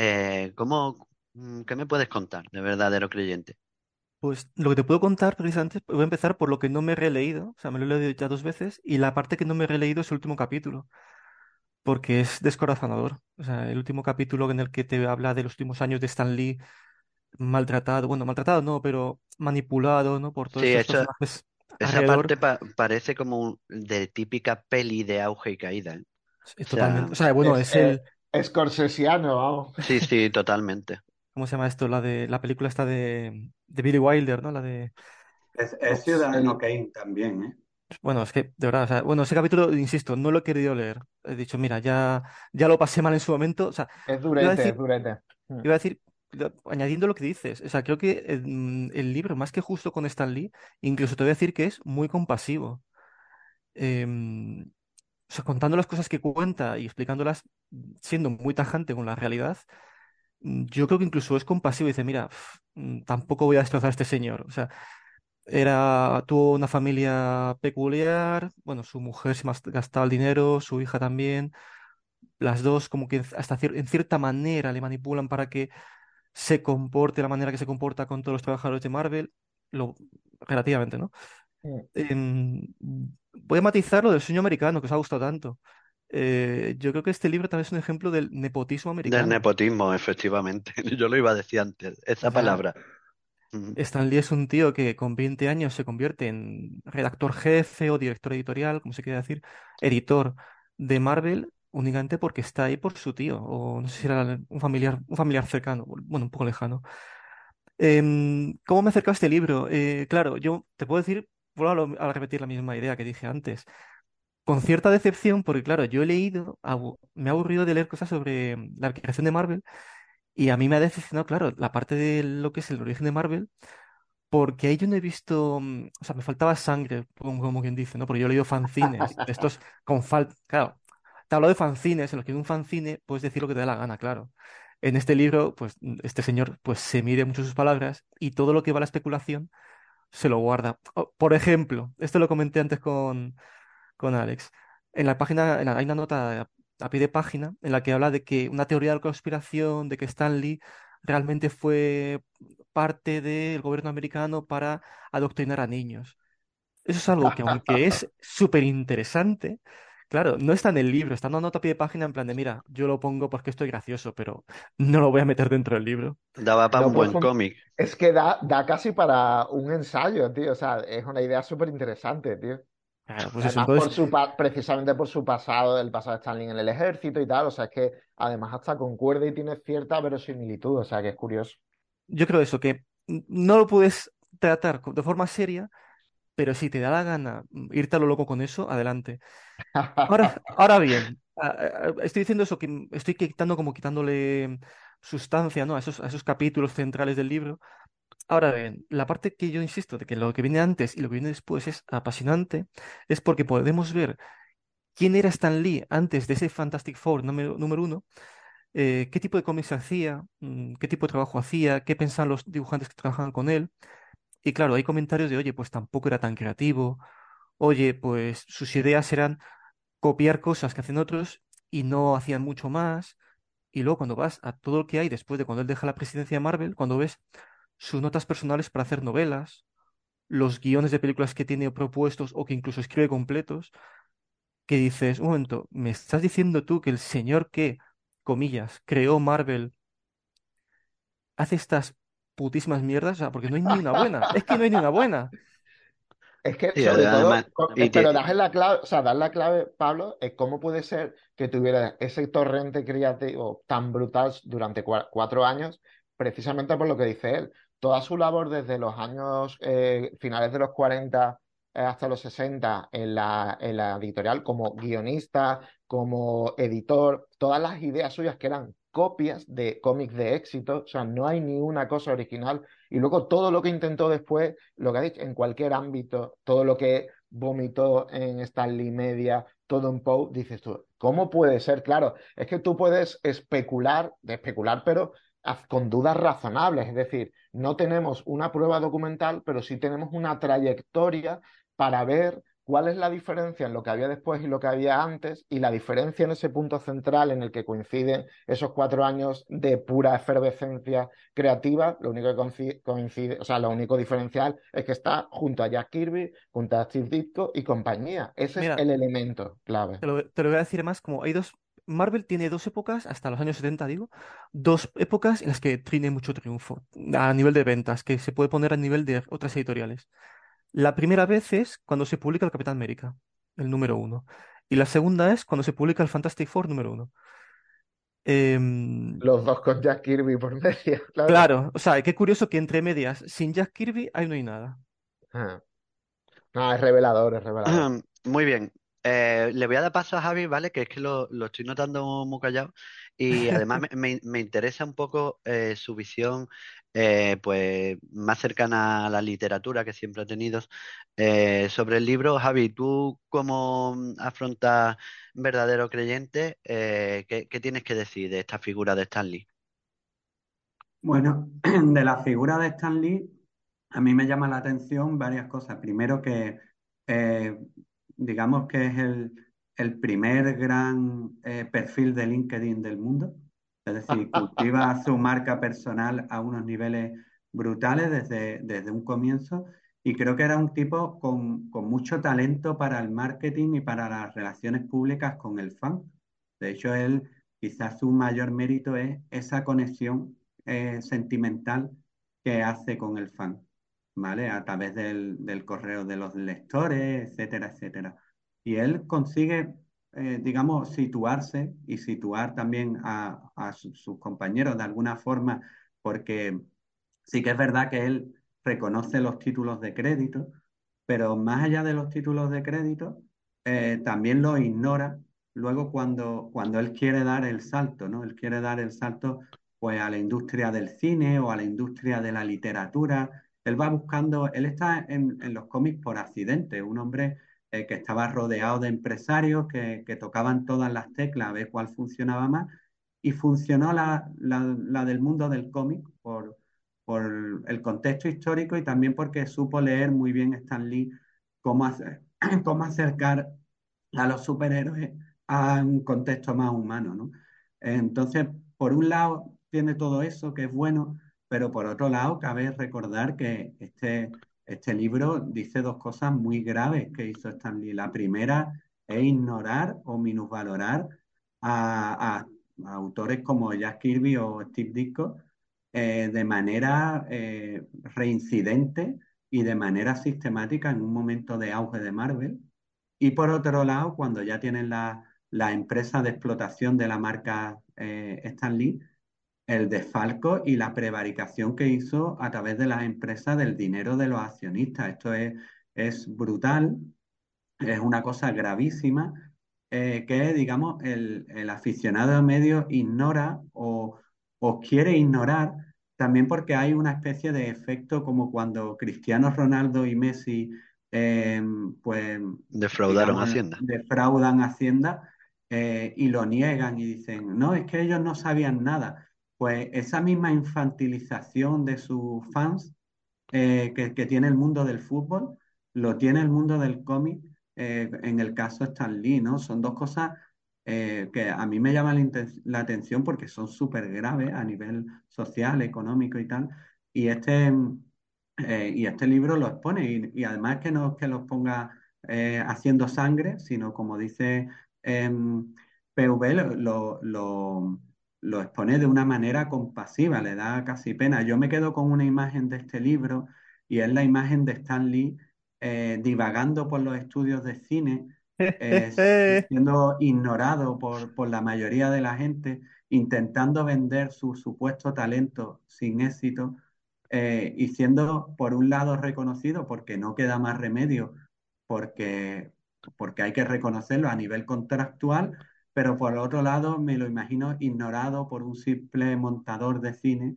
¿Qué me puedes contar de verdadero creyente? Pues lo que te puedo contar precisamente, voy a empezar por lo que no me he releído, o sea, me lo he leído ya 2 veces, y la parte que no me he releído es el último capítulo, porque es descorazonador. O sea, el último capítulo en el que te habla de los últimos años de Stan Lee maltratado, bueno, maltratado no, pero manipulado, ¿no? Por todos Sí, estos personajes esa alrededor. parte parece como de típica peli de auge y caída, ¿eh? Es O sea, totalmente, o sea, bueno, Es es el, Scorsesiano, vamos. sí, sí, totalmente. ¿cómo se llama esto? La película esta de Billy Wilder, ¿no? La de, Es ups, Ciudadano Kane también, ¿eh? bueno, es que, de verdad, o sea, bueno, ese capítulo, insisto, no lo he querido leer. He dicho, mira, ya lo pasé mal en su momento. O sea, Es iba a durete, es decir, durete. iba a decir, añadiendo lo que dices, o sea, creo que el libro, más que justo con Stan Lee, incluso te voy a decir que es muy compasivo. Em, o sea, contando las cosas que cuenta y explicándolas siendo muy tajante con la realidad, yo creo que incluso es compasivo y dice, mira, tampoco voy a destrozar a este señor. O sea, tuvo una familia peculiar, bueno, su mujer se gastaba el dinero, su hija también, las dos como que hasta en cierta manera le manipulan para que se comporte de la manera que se comporta con todos los trabajadores de Marvel, lo, relativamente, ¿no? Voy a matizar lo del sueño americano, que os ha gustado tanto. Yo creo que este libro también es un ejemplo del nepotismo Del americano. nepotismo, efectivamente. Yo lo iba a decir antes, O esa sea, palabra. Ujú. Stan Lee es un tío que con 20 años se convierte en redactor jefe o director editorial, como se quiere decir, editor de Marvel, únicamente porque está ahí por su tío, o no sé si era un familiar cercano, bueno, un poco lejano. ¿Cómo me he acercado a este libro? Claro, yo te puedo decir, vuelvo a repetir la misma idea que dije antes, con cierta decepción, porque claro, yo he leído, me ha aburrido de leer cosas sobre la creación de Marvel, y a mí me ha decepcionado, claro, la parte de lo que es el origen de Marvel porque ahí yo no he visto, o sea, me faltaba sangre, como quien dice, ¿no? Porque yo he leído fanzines, de estos con falta, claro, te hablo de fanzines, en los que en un fanzine puedes decir lo que te da la gana, claro. En este libro, pues, este señor, pues, se mide mucho sus palabras y todo lo que va a la especulación se lo guarda. Por ejemplo, esto lo comenté antes con Alex. En la página, hay una nota a pie de página en la que habla de que una teoría de la conspiración, de que Stan Lee realmente fue parte del gobierno americano para adoctrinar a niños. Eso es algo que, aunque es súper interesante, claro, no está en el libro, está en una nota a pie de página en plan de, mira, yo lo pongo porque estoy gracioso, pero no lo voy a meter dentro del libro. Daba para No, un pues buen cómic. es que da casi para un ensayo, tío. O sea, es una idea súper interesante, tío. Claro, pues eso, Además, entonces precisamente por su pasado, el pasado de Stanley en el ejército y tal. O sea, es que además hasta concuerda y tiene cierta verosimilitud. O sea, que es curioso. yo creo eso, que no lo puedes tratar de forma seria, pero si te da la gana irte a lo loco con eso, adelante. Ahora bien, estoy diciendo eso, que estoy quitándole sustancia, ¿no? A esos capítulos centrales del libro. Ahora bien, la parte que yo insisto de que lo que viene antes y lo que viene después es apasionante, es porque podemos ver quién era Stan Lee antes de ese Fantastic Four número uno, qué tipo de cómics hacía, qué tipo de trabajo hacía, qué pensaban los dibujantes que trabajaban con él. Y claro, hay comentarios de, oye, pues tampoco era tan creativo, oye, pues sus ideas eran copiar cosas que hacen otros y no hacían mucho más. Y luego cuando vas a todo lo que hay después de cuando él deja la presidencia de Marvel, cuando ves sus notas personales para hacer novelas, los guiones de películas que tiene propuestos o que incluso escribe completos, que dices, un momento, ¿me estás diciendo tú que el señor que, comillas, creó Marvel hace estas putísimas mierdas? O sea, porque no hay ni una buena. Es que no hay ni una buena. Es que, Sí, sobre todo, además, y pero tie- das en la clave, o sea, dar la clave, Pablo, es cómo puede ser que tuviera ese torrente creativo tan brutal durante 4 años, precisamente por lo que dice él. Toda su labor desde los años finales de los 40 hasta los 60 en la editorial, como guionista, como editor, todas las ideas suyas que eran copias de cómics de éxito, o sea, no hay ni una cosa original. Y luego todo lo que intentó después, lo que ha dicho, en cualquier ámbito, todo lo que vomitó en Stanley Media, todo en Poe, dices tú, ¿cómo puede ser? Claro, es que tú puedes especular, de especular, pero con dudas razonables. Es decir, no tenemos una prueba documental, pero sí tenemos una trayectoria para ver cuál es la diferencia en lo que había después y lo que había antes, y la diferencia en ese punto central en el que coinciden esos 4 años de pura efervescencia creativa. Lo único que coincide, o sea, lo único diferencial es que está junto a Jack Kirby, junto a Steve Ditko y compañía. Ese es Mira, el elemento clave. te lo voy a decir más como hay dos. Marvel tiene dos épocas, hasta los años 70 digo, dos épocas en las que tiene mucho triunfo a nivel de ventas, que se puede poner a nivel de otras editoriales. La primera vez es cuando se publica el Capitán América, el número uno. Y la segunda es cuando se publica el Fantastic Four número uno. Em, Los dos con Jack Kirby por medio, claro. claro, o sea, qué curioso que entre medias, sin Jack Kirby, ahí no hay nada. Ah. No, es revelador, es revelador. Muy bien. Le voy a dar paso a Javi, ¿vale? Que es que lo estoy notando muy callado. Y además me interesa un poco su visión, pues, más cercana a la literatura que siempre ha tenido sobre el libro. Javi, ¿tú cómo afrontas verdadero creyente? ¿Qué tienes que decir de esta figura de Stan Lee? Bueno, de la figura de Stan Lee, a mí me llama la atención varias cosas. Primero que eh, digamos que es el primer gran perfil de LinkedIn del mundo. Es decir, cultiva su marca personal a unos niveles brutales desde un comienzo, y creo que era un tipo con mucho talento para el marketing y para las relaciones públicas con el fan. De hecho, él quizás su mayor mérito es esa conexión sentimental que hace con el fan, ¿vale? A través del correo de los lectores, etcétera, etcétera. Y él consigue, digamos, situarse y situar también a sus compañeros de alguna forma, porque sí que es verdad que él reconoce los títulos de crédito, pero más allá de los títulos de crédito, también los ignora luego cuando él quiere dar el salto, ¿no? Él quiere dar el salto pues a la industria del cine o a la industria de la literatura. Él va buscando, él está en los cómics por accidente, un hombre que estaba rodeado de empresarios que tocaban todas las teclas a ver cuál funcionaba más, y funcionó la del mundo del cómic por el contexto histórico, y también porque supo leer muy bien Stan Lee cómo, cómo acercar a los superhéroes a un contexto más humano, ¿no? Entonces, por un lado, tiene todo eso que es bueno, pero por otro lado, cabe recordar que este libro dice dos cosas muy graves que hizo Stan Lee. La primera es ignorar o minusvalorar a autores como Jack Kirby o Steve Ditko de manera reincidente y de manera sistemática en un momento de auge de Marvel. Y por otro lado, cuando ya tienen la empresa de explotación de la marca Stan Lee, el desfalco y la prevaricación que hizo a través de las empresas del dinero de los accionistas. Esto es brutal, es una cosa gravísima, que, digamos, el aficionado de medios ignora o quiere ignorar, también porque hay una especie de efecto como cuando Cristiano Ronaldo y Messi, eh, pues, Defraudaron digamos, Hacienda. defraudan Hacienda, y lo niegan y dicen, no, es que ellos no sabían nada. Pues esa misma infantilización de sus fans que tiene el mundo del fútbol, lo tiene el mundo del cómic, en el caso de Stan Lee, ¿no? Son dos cosas que a mí me llama la atención porque son súper graves a nivel social, económico y tal. Y este libro lo expone y además que no es que los ponga haciendo sangre, sino como dice PV, lo expone de una manera compasiva, le da casi pena. Yo me quedo con una imagen de este libro y es la imagen de Stan Lee divagando por los estudios de cine, siendo ignorado por la mayoría de la gente, intentando vender su supuesto talento sin éxito, y siendo por un lado reconocido porque no queda más remedio, porque, porque hay que reconocerlo a nivel contractual, pero por otro lado me lo imagino ignorado por un simple montador de cine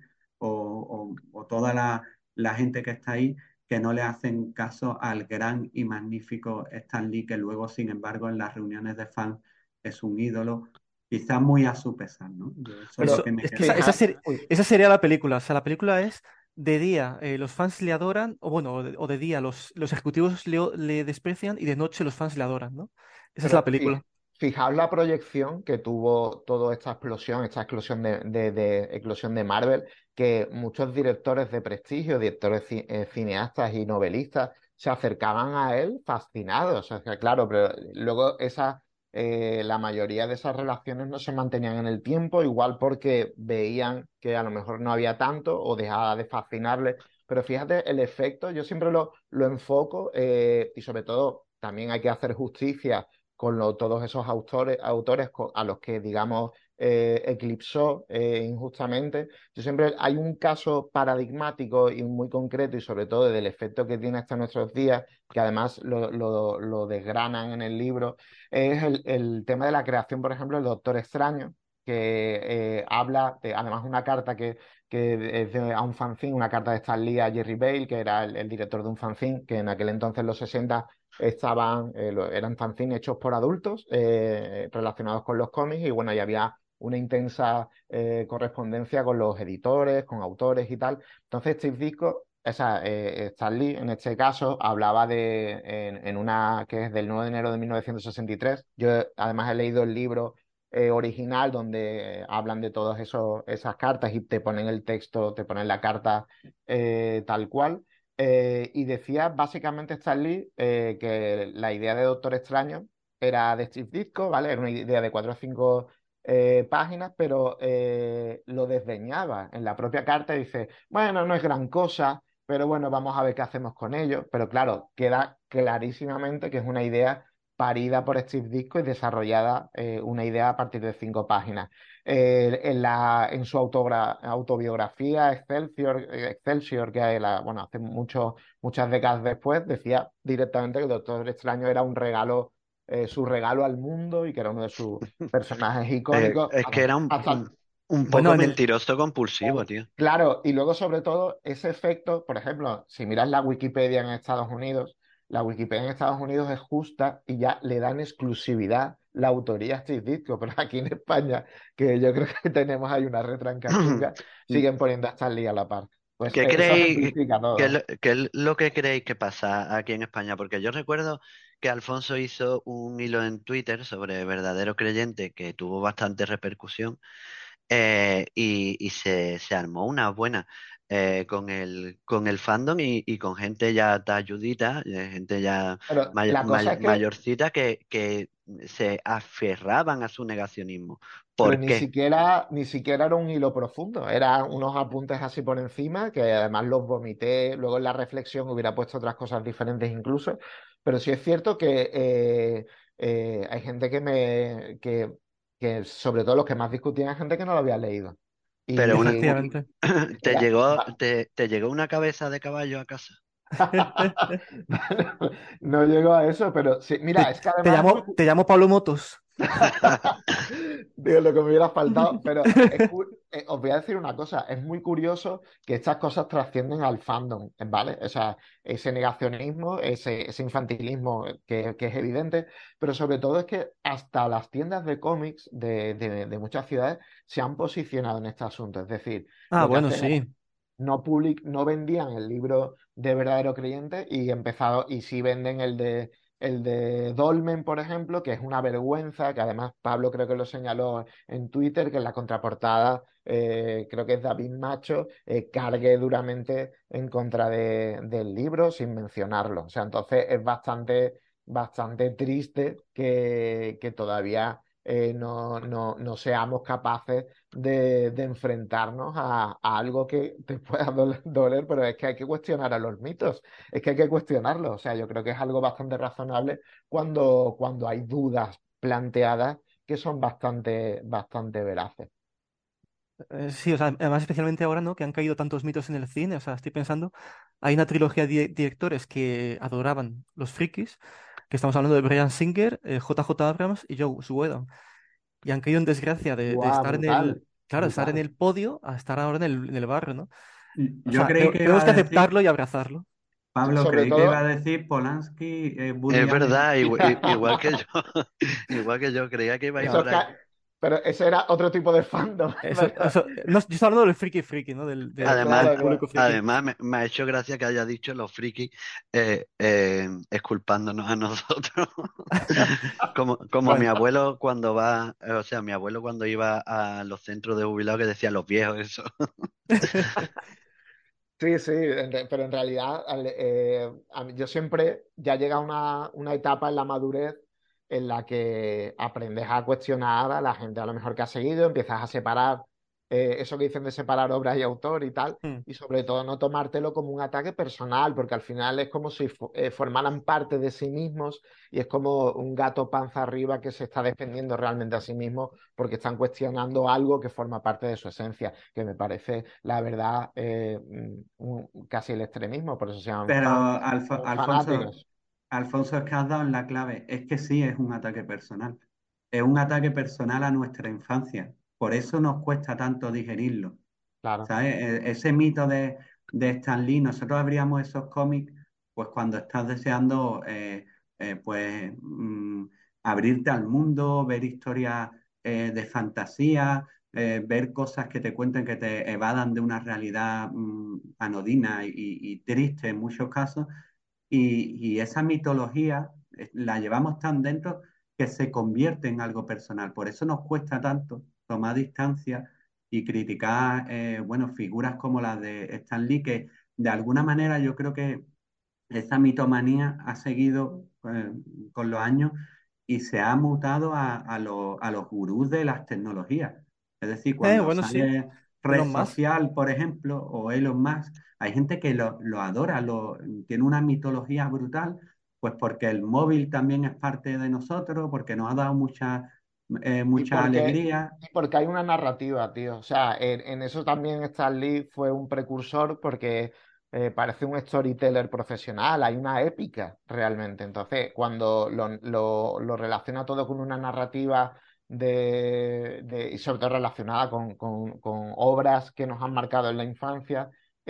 o toda la gente que está ahí, que no le hacen caso al gran y magnífico Stan Lee, que luego, sin embargo, en las reuniones de fans es un ídolo, quizás muy a su pesar, ¿no? Yo eso es lo Eso, que me es que queda. esa sería la película. O sea, la película es de día los fans le adoran, o bueno, o de día los ejecutivos le desprecian y de noche los fans le adoran, ¿no? Esa es la Pero película. fijaos la proyección que tuvo toda esta explosión de eclosión de Marvel, que muchos directores de prestigio, directores cineastas y novelistas se acercaban a él fascinados. O sea, claro, pero luego la mayoría de esas relaciones no se mantenían en el tiempo, igual porque veían que a lo mejor no había tanto o dejaba de fascinarles. Pero fíjate el efecto, yo siempre lo enfoco, y sobre todo también hay que hacer justicia con todos esos autores a los que, digamos, eclipsó injustamente. Yo siempre hay un caso paradigmático y muy concreto y sobre todo del efecto que tiene hasta nuestros días, que además lo desgranan en el libro, es el tema de la creación, por ejemplo, del Doctor Extraño, que habla de, además, una carta que es a un fanzine, una carta de Stan Lee a Jerry Bale, que era el director de un fanzine, que en aquel entonces, en los 60, eran fanzines hechos por adultos relacionados con los cómics y bueno, y había una intensa correspondencia con los editores, con autores y tal. Entonces Steve Ditko, Stan Lee en este caso, hablaba en una que es del 9 de enero de 1963. Yo además he leído el libro original donde hablan de todas esas cartas y te ponen el texto, te ponen la carta tal cual. Y decía básicamente Stan Lee que la idea de Doctor Extraño era de Steve Ditko, ¿vale? Era una idea de 4 o 5 páginas, pero lo desdeñaba. En la propia carta dice, bueno, no es gran cosa, pero bueno, vamos a ver qué hacemos con ello. Pero claro, queda clarísimamente que es una idea parida por Steve Ditko y desarrollada una idea a partir de 5 páginas. En su autobiografía Excelsior, que bueno, hace muchas décadas después, decía directamente que el Doctor Extraño era un regalo, su regalo al mundo y que era uno de sus personajes icónicos. Es que era un poco Bueno, mentiroso compulsivo, tío. Claro, y luego sobre todo ese efecto, por ejemplo, si miras la Wikipedia en Estados Unidos, la Wikipedia en Estados Unidos es justa y ya le dan exclusividad la autoría a Steve Ditko, pero aquí en España, que yo creo que tenemos ahí una retranca chunga, siguen poniendo a Stan Lee a la par. Pues ¿Qué eso creéis, simplifica todo. qué es lo que creéis que pasa aquí en España? Porque yo recuerdo que Alfonso hizo un hilo en Twitter sobre Verdadero Creyente que tuvo bastante repercusión, y se armó una buena con el fandom y con gente ya talludita, gente ya Pero la cosa es que mayorcita que se aferraban a su negacionismo. Pero ¿Por qué? ni siquiera era un hilo profundo, eran unos apuntes así por encima, que además los vomité, luego en la reflexión hubiera puesto otras cosas diferentes incluso, pero sí es cierto que hay gente que sobre todo los que más discutían, hay gente que no lo había leído. Pero Y Efectivamente. era- te llegó una cabeza de caballo a casa. no llegó a eso, pero sí, mira, es que además es muy, Te llamo Pablo Motos. digo, lo que me hubiera faltado, pero os voy a decir una cosa, es muy curioso que estas cosas trascienden al fandom, ¿vale? O sea, ese negacionismo, ese infantilismo que es evidente, pero sobre todo es que hasta las tiendas de cómics de muchas ciudades se han posicionado en este asunto, es decir, Ah, lo que bueno, hacen es sí. no vendían el libro de Verdadero Creyente y sí venden el de Dolmen, por ejemplo, que es una vergüenza, que además Pablo creo que lo señaló en Twitter, que en la contraportada creo que es David Macho, cargue duramente en contra del libro sin mencionarlo. O sea, entonces es bastante triste que todavía no seamos capaces de enfrentarnos a algo que te pueda doler, pero es que hay que cuestionar a los mitos, es que hay que cuestionarlos. O sea, yo creo que es algo bastante razonable cuando hay dudas planteadas que son bastante veraces. Sí, o sea, además especialmente ahora, ¿no? Que han caído tantos mitos en el cine, o sea, estoy pensando, hay una trilogía de directores que adoraban los frikis, que estamos hablando de Bryan Singer, J.J. Abrams y Joe Whedon, y han caído en desgracia de ¡Guau! estar en Brutal, claro, estar en brutal. el podio a estar ahora en el barrio, ¿no? O Yo sea, creí que tenemos iba que a decir, aceptarlo y abrazarlo. Pablo, Sobre creí que iba todo, a decir Polanski, Es Woody Allen. verdad, igual que yo, igual que yo, creía que iba a ir No, por esos ahí. pero ese era otro tipo de fandom, ¿verdad? no, yo estoy hablando del friki friki, ¿no? Además, Claro, Del claro. público friki. además me ha hecho gracia que haya dicho los frikis exculpándonos a nosotros. Como mi Bueno, abuelo cuando o sea, mi abuelo cuando iba a los centros de jubilados que decía los viejos, eso. sí, sí, pero en realidad yo siempre ya llega una etapa en la madurez en la que aprendes a cuestionar a la gente a lo mejor que has seguido, empiezas a separar eso que dicen de separar obra y autor y tal, Hmm. y sobre todo no tomártelo como un ataque personal, porque al final es como si formaran parte de sí mismos y es como un gato panza arriba que se está defendiendo realmente a sí mismo porque están cuestionando algo que forma parte de su esencia, que me parece, la verdad, casi el extremismo, por eso se llaman Pero fans o fanáticos. Alfonso, es que has dado en la clave. Es que sí es un ataque personal. Es un ataque personal a nuestra infancia. Por eso nos cuesta tanto digerirlo. Claro. ¿Sabes? Ese mito de Stan Lee, nosotros abríamos esos cómics pues cuando estás deseando pues abrirte al mundo, ver historias de fantasía, ver cosas que te cuenten, que te evadan de una realidad anodina y triste en muchos casos. Y esa mitología la llevamos tan dentro que se convierte en algo personal. Por eso nos cuesta tanto tomar distancia y criticar, bueno, figuras como las de Stan Lee, que de alguna manera yo creo que esa mitomanía ha seguido con los años y se ha mutado a los gurús de las tecnologías. Es decir, cuando Bueno, sí, sale Red Elon Musk. Social, por ejemplo, o Elon Musk, hay gente que lo adora, tiene una mitología brutal, pues porque el móvil también es parte de nosotros, porque nos ha dado Y mucha porque, alegría. y porque hay una narrativa, tío. O sea, en eso también Stan Lee fue un precursor porque parece un storyteller profesional, hay una épica realmente. Entonces, cuando lo relaciona todo con una narrativa y sobre todo relacionada con obras que nos han marcado en la infancia,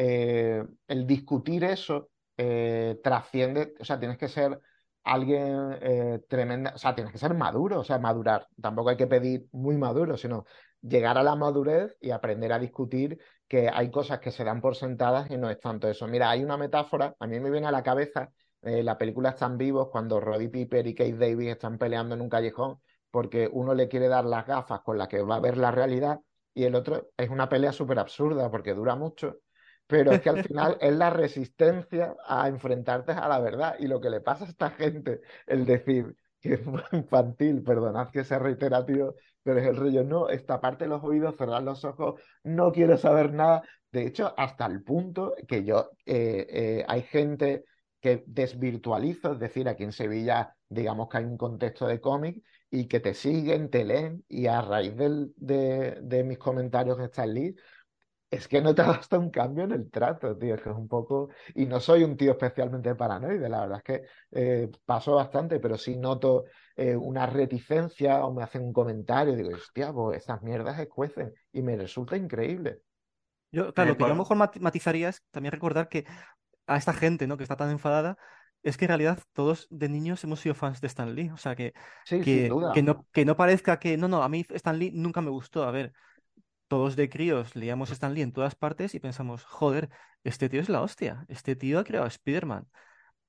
el discutir eso trasciende, o sea, tienes que ser alguien tremenda, o sea, tienes que ser maduro, o sea, madurar. Tampoco hay que pedir muy maduro, sino llegar a la madurez y aprender a discutir que hay cosas que se dan por sentadas y no es tanto eso. Mira, hay una metáfora, a mí me viene a la cabeza, la película Están vivos, cuando Roddy Piper y Kate Davis están peleando en un callejón porque uno le quiere dar las gafas con las que va a ver la realidad y el otro es una pelea súper absurda porque dura mucho, pero es que al final es la resistencia a enfrentarte a la verdad. Y lo que le pasa a esta gente, el decir que es muy infantil, perdonad que sea reiterativo, pero es el rollo, no, es taparte los oídos, cerrar los ojos, no quiero saber nada. De hecho, hasta el punto que hay gente que desvirtualizo, es decir, aquí en Sevilla, digamos que hay un contexto de cómic y que te siguen, te leen, y a raíz de mis comentarios en Stan Lee, es que notas hasta un cambio en el trato, tío, es que es un poco. Y no soy un tío especialmente paranoide, la verdad es que paso bastante, pero sí noto una reticencia o me hacen un comentario y digo, hostia, pues esas mierdas escuecen y me resulta increíble. Yo, claro, Eh, lo que yo a lo por- mejor matizaría es también recordar que a esta gente, ¿no? Que está tan enfadada, es que en realidad todos de niños hemos sido fans de Stan Lee. O sea, Sí, sin duda. que no parezca que, no, a mí Stan Lee nunca me gustó. A ver, todos de críos leíamos Stan Lee en todas partes y pensamos, joder, este tío es la hostia, este tío ha creado a Spider-Man.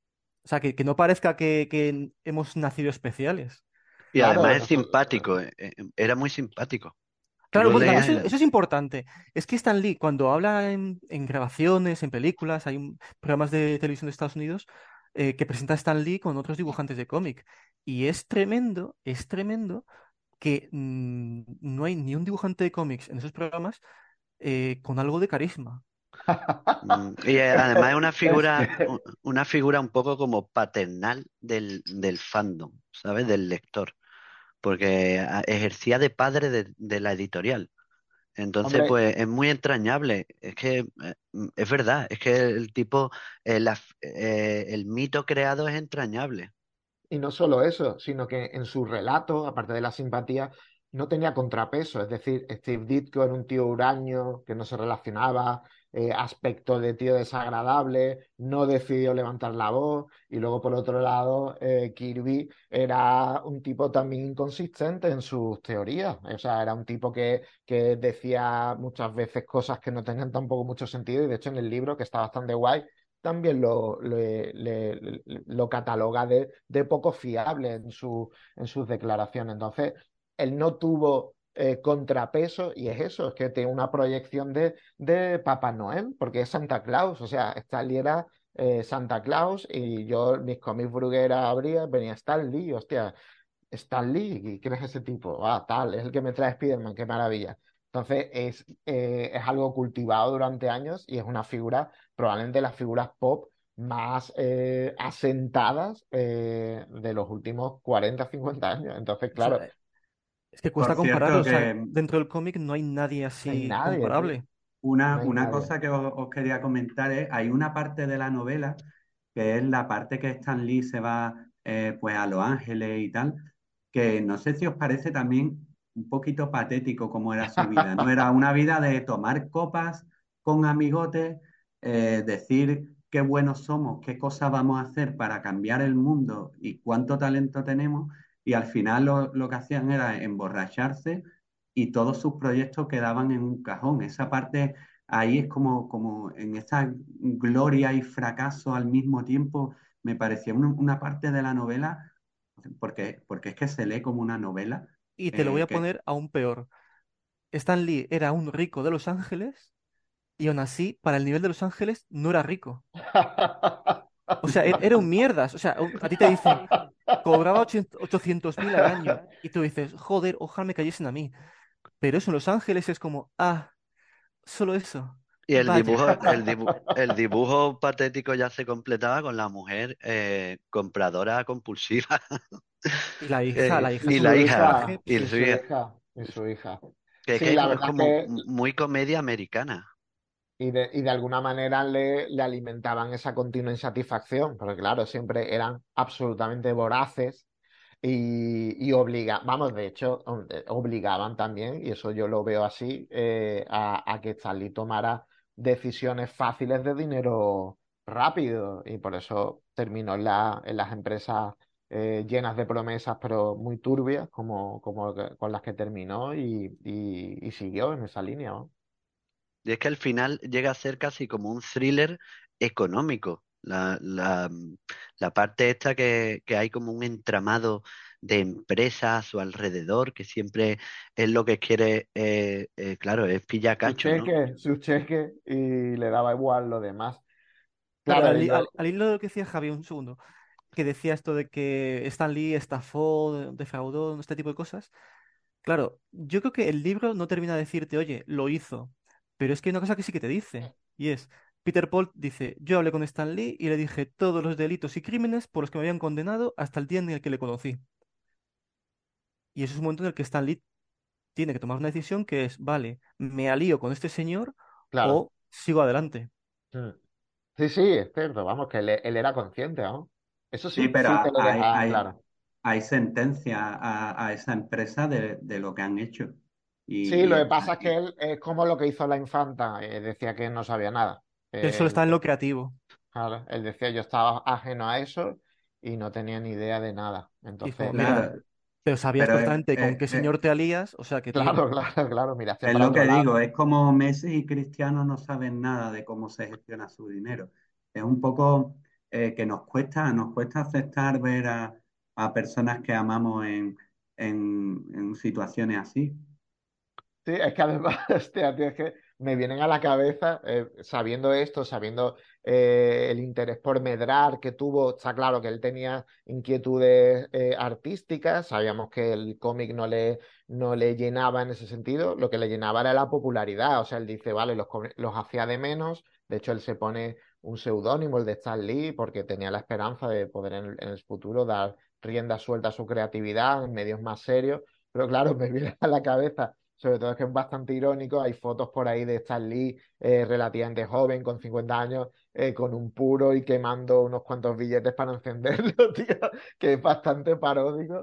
O sea, que no parezca que hemos nacido especiales. Y Claro, además es nosotros, simpático, era muy simpático. Tú Claro, lo bueno, también leías eso, y eso es importante. Es que Stan Lee, cuando habla en grabaciones, en películas, hay programas de televisión de Estados Unidos que presenta a Stan Lee con otros dibujantes de cómic. Y es tremendo que no hay ni un dibujante de cómics en esos programas con algo de carisma. y además es es que una figura un poco como paternal del fandom, ¿sabes? Del lector, porque ejercía de padre de la editorial. Entonces, hombre, pues es muy entrañable. Es que es verdad, es que el tipo, el mito creado es entrañable. y no solo eso, sino que en su relato, aparte de la simpatía, no tenía contrapeso. Es decir, Steve Ditko era un tío huraño que no se relacionaba, aspecto de tío desagradable, no decidió levantar la voz. Y luego, por otro lado, Kirby era un tipo también inconsistente en sus teorías. O sea, era un tipo que decía muchas veces cosas que no tenían tampoco mucho sentido. Y de hecho, en el libro, que está bastante guay, también lo cataloga de poco fiable en sus declaraciones. Entonces, él no tuvo contrapeso y es eso, es que tiene una proyección de Papá Noel, porque es Santa Claus, o sea, Stanley era Santa Claus y yo, mis cómics brugueras abría, venía Stan Lee, hostia, Stan Lee, ¿y quién es ese tipo? Ah, tal, es el que me trae Spider-Man, qué maravilla. Entonces es algo cultivado durante años y es una figura, probablemente las figuras pop más asentadas de los últimos 40 50 años. Entonces, O sea, claro, es que Por cuesta compararlo. cierto O sea, que dentro del cómic no hay nadie no hay así nadie, tío, comparable. no hay una nadie. cosa que os quería comentar es, hay una parte de la novela que es la parte que Stan Lee se va pues a Los Ángeles y tal, que no sé si os parece también un poquito patético cómo era su vida, ¿no? Era una vida de tomar copas con amigotes, decir qué buenos somos, qué cosas vamos a hacer para cambiar el mundo y cuánto talento tenemos, y al final lo que hacían era emborracharse y todos sus proyectos quedaban en un cajón. Esa parte ahí es como en esa gloria y fracaso al mismo tiempo, me parecía una parte de la novela, porque es que se lee como una novela, Y te lo voy a que poner aún peor. Stan Lee era un rico de Los Ángeles y aún así, para el nivel de Los Ángeles, no era rico. O sea, era un mierdas. O sea, a ti te dicen, cobraba 800.000 al año y tú dices, joder, ojalá me cayesen a mí. Pero eso en Los Ángeles es como, solo eso. Y Vaya. el dibujo patético ya se completaba con la mujer compradora compulsiva. La hija Y es Y un la su hija, hija, personaje. y y su su hija. hija, y su hija. Que Sí, es la es verdad como que muy comedia americana. y de alguna manera le alimentaban esa continua insatisfacción, porque claro, siempre eran absolutamente voraces vamos, de hecho, obligaban también, y eso yo lo veo así, a que Stanley tomara decisiones fáciles de dinero rápido, y por eso terminó en las empresas llenas de promesas, pero muy turbias, con las que terminó y siguió en esa línea, ¿no? Y es que al final llega a ser casi como un thriller económico. La parte esta que hay como un entramado de empresas a su alrededor, que siempre es lo que quiere, claro, es pillar cacho, ¿no? Su cheque, y le daba igual lo demás. Claro, Claro, yo, al hilo de lo que decía Javi, un segundo, que decía esto de que Stan Lee estafó, defraudó, este tipo de cosas. Claro, yo creo que el libro no termina de decirte, oye, lo hizo, pero es que hay una cosa que sí que te dice, y es, Peter Paul dice, yo hablé con Stan Lee y le dije todos los delitos y crímenes por los que me habían condenado hasta el día en el que le conocí. Y eso es un momento en el que Stan Lee tiene que tomar una decisión que es, vale, me alío con este señor claro. o sigo adelante. Mm. Sí, sí, es cierto, vamos, que él era consciente, ¿no? Eso sí, sí, pero sí te lo deja claro. hay sentencia a esa empresa de lo que han hecho. Sí, Y lo que está, pasa es que él es como lo que hizo la infanta, decía que no sabía nada. Él solo Él, está en lo creativo. claro, él decía yo estaba ajeno a eso y no tenía ni idea de nada. Y es como, Entonces, mira, mira, claro, pero sabías pero perfectamente con qué señor te alías, o sea que, tío, claro, claro, claro, miraste es para lo otro que digo, lado. es como Messi y Cristiano no saben nada de cómo se gestiona su dinero. Es un poco que nos cuesta aceptar ver a personas que amamos en situaciones así. Sí, es que además, hostia, tío, es que me vienen a la cabeza, sabiendo esto, sabiendo el interés por medrar que tuvo, está claro que él tenía inquietudes artísticas, sabíamos que el cómic no le llenaba en ese sentido, lo que le llenaba era la popularidad, o sea, él dice, vale, los hacía de menos, de hecho él se pone un seudónimo, el de Stan Lee, porque tenía la esperanza de poder en el futuro dar rienda suelta a su creatividad en medios más serios, pero claro, me viene a la cabeza sobre todo es que es bastante irónico. Hay fotos por ahí de Stan Lee relativamente joven, con 50 años, con un puro y quemando unos cuantos billetes para encenderlo, tío, que es bastante paródico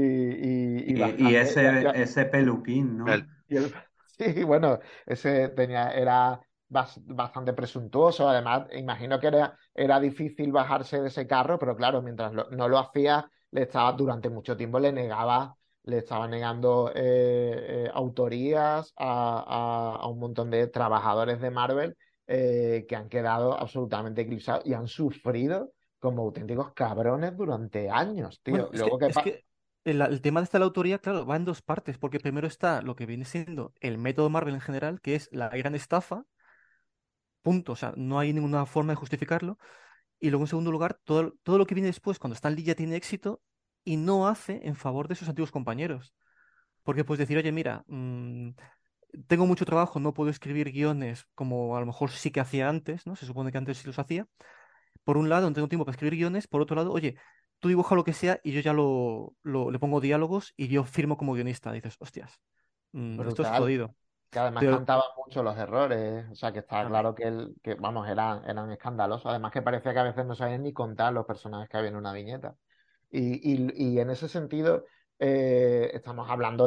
y Y bastante. ese peluquín, ¿no? Y el- sí, bueno, era bastante presuntuoso. Además, imagino que era difícil bajarse de ese carro, pero claro, mientras no lo hacía, durante mucho tiempo le estaba negando autorías a un montón de trabajadores de Marvel que han quedado absolutamente eclipsados y han sufrido como auténticos cabrones durante años, Bueno, tío. Luego, ¿qué es pasa? que el tema de esta la autoría, claro, va en dos partes, porque primero está lo que viene siendo el método Marvel en general, que es la gran estafa, punto, o sea, no hay ninguna forma de justificarlo. Y luego, en segundo lugar, todo lo que viene después, cuando Stan Lee ya tiene éxito y no hace en favor de sus antiguos compañeros. Porque puedes decir, oye, mira, tengo mucho trabajo, no puedo escribir guiones como a lo mejor sí que hacía antes, ¿no? Se supone que antes sí los hacía. Por un lado, no tengo tiempo para escribir guiones, por otro lado, oye, tú dibuja lo que sea y yo ya le pongo diálogos y yo firmo como guionista. Dices, hostias, esto es Brutal. jodido. Que además Pero, cantaba mucho los errores, o sea que está claro, claro que vamos, eran escandalosos. Además que parecía que a veces no sabían ni contar los personajes que había en una viñeta. Y en ese sentido, estamos hablando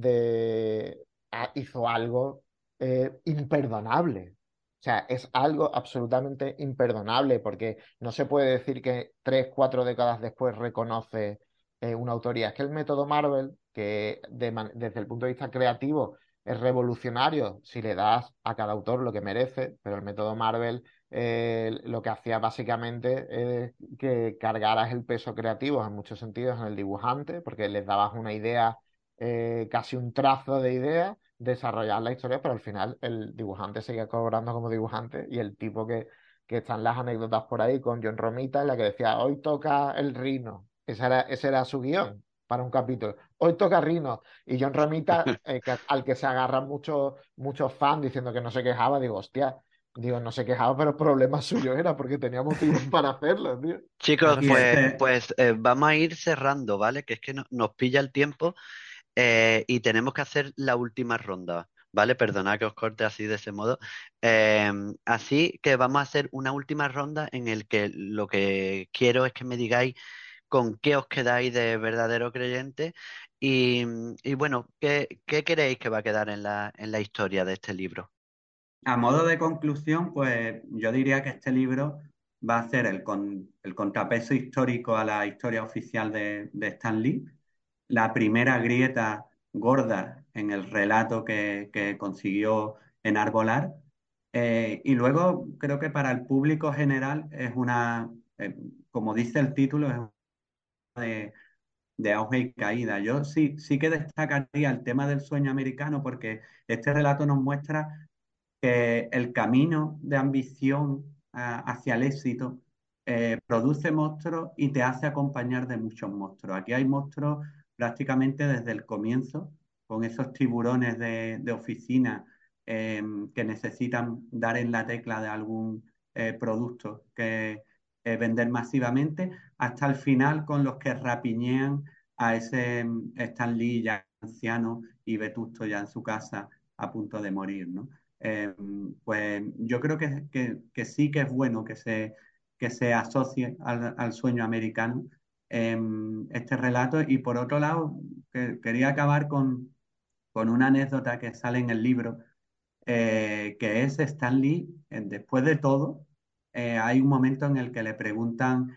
hizo algo imperdonable. O sea, es algo absolutamente imperdonable porque no se puede decir que 3, 4 décadas después reconoce una autoría. Es que el método Marvel, que desde el punto de vista creativo es revolucionario si le das a cada autor lo que merece, pero el método Marvel lo que hacía básicamente es que cargaras el peso creativo en muchos sentidos en el dibujante, porque les dabas una idea, casi un trazo de idea, desarrollar la historia, pero al final el dibujante seguía cobrando como dibujante y el tipo que están las anécdotas por ahí con John Romita, en la que decía, hoy toca el Rino, ese era su guión para un capítulo. Hoy toca Rino. Y John Romita, al que se agarran muchos fans diciendo que no se quejaba, digo, hostia, digo, no se quejaba, pero el problema suyo era porque tenía motivos para hacerlo, tío. Chicos, claro, Y sí, sí. vamos a ir cerrando, ¿vale? Que es que nos pilla el tiempo y tenemos que hacer la última ronda, ¿vale? Perdonad que os corte así de ese modo. Así que vamos a hacer una última ronda en el que lo que quiero es que me digáis con qué os quedáis de verdadero creyente y bueno, ¿qué creéis que va a quedar en la historia de este libro? a modo de conclusión, pues yo diría que este libro va a ser el contrapeso histórico a la historia oficial de Stan Lee, la primera grieta gorda en el relato que consiguió enarbolar. Y luego creo que para el público general es como dice el título, es de auge y caída. Yo sí que destacaría el tema del sueño americano porque este relato nos muestra que el camino de ambición hacia el éxito produce monstruos y te hace acompañar de muchos monstruos. Aquí hay monstruos prácticamente desde el comienzo, con esos tiburones de oficina que necesitan dar en la tecla de algún producto que vender masivamente, hasta el final con los que rapiñean a ese Stan Lee ya anciano y vetusto ya en su casa a punto de morir, ¿no? Pues yo creo que sí que es bueno que se asocie al sueño americano este relato. Y por otro lado, quería acabar con una anécdota que sale en el libro, que es Stan Lee, después de todo, hay un momento en el que le preguntan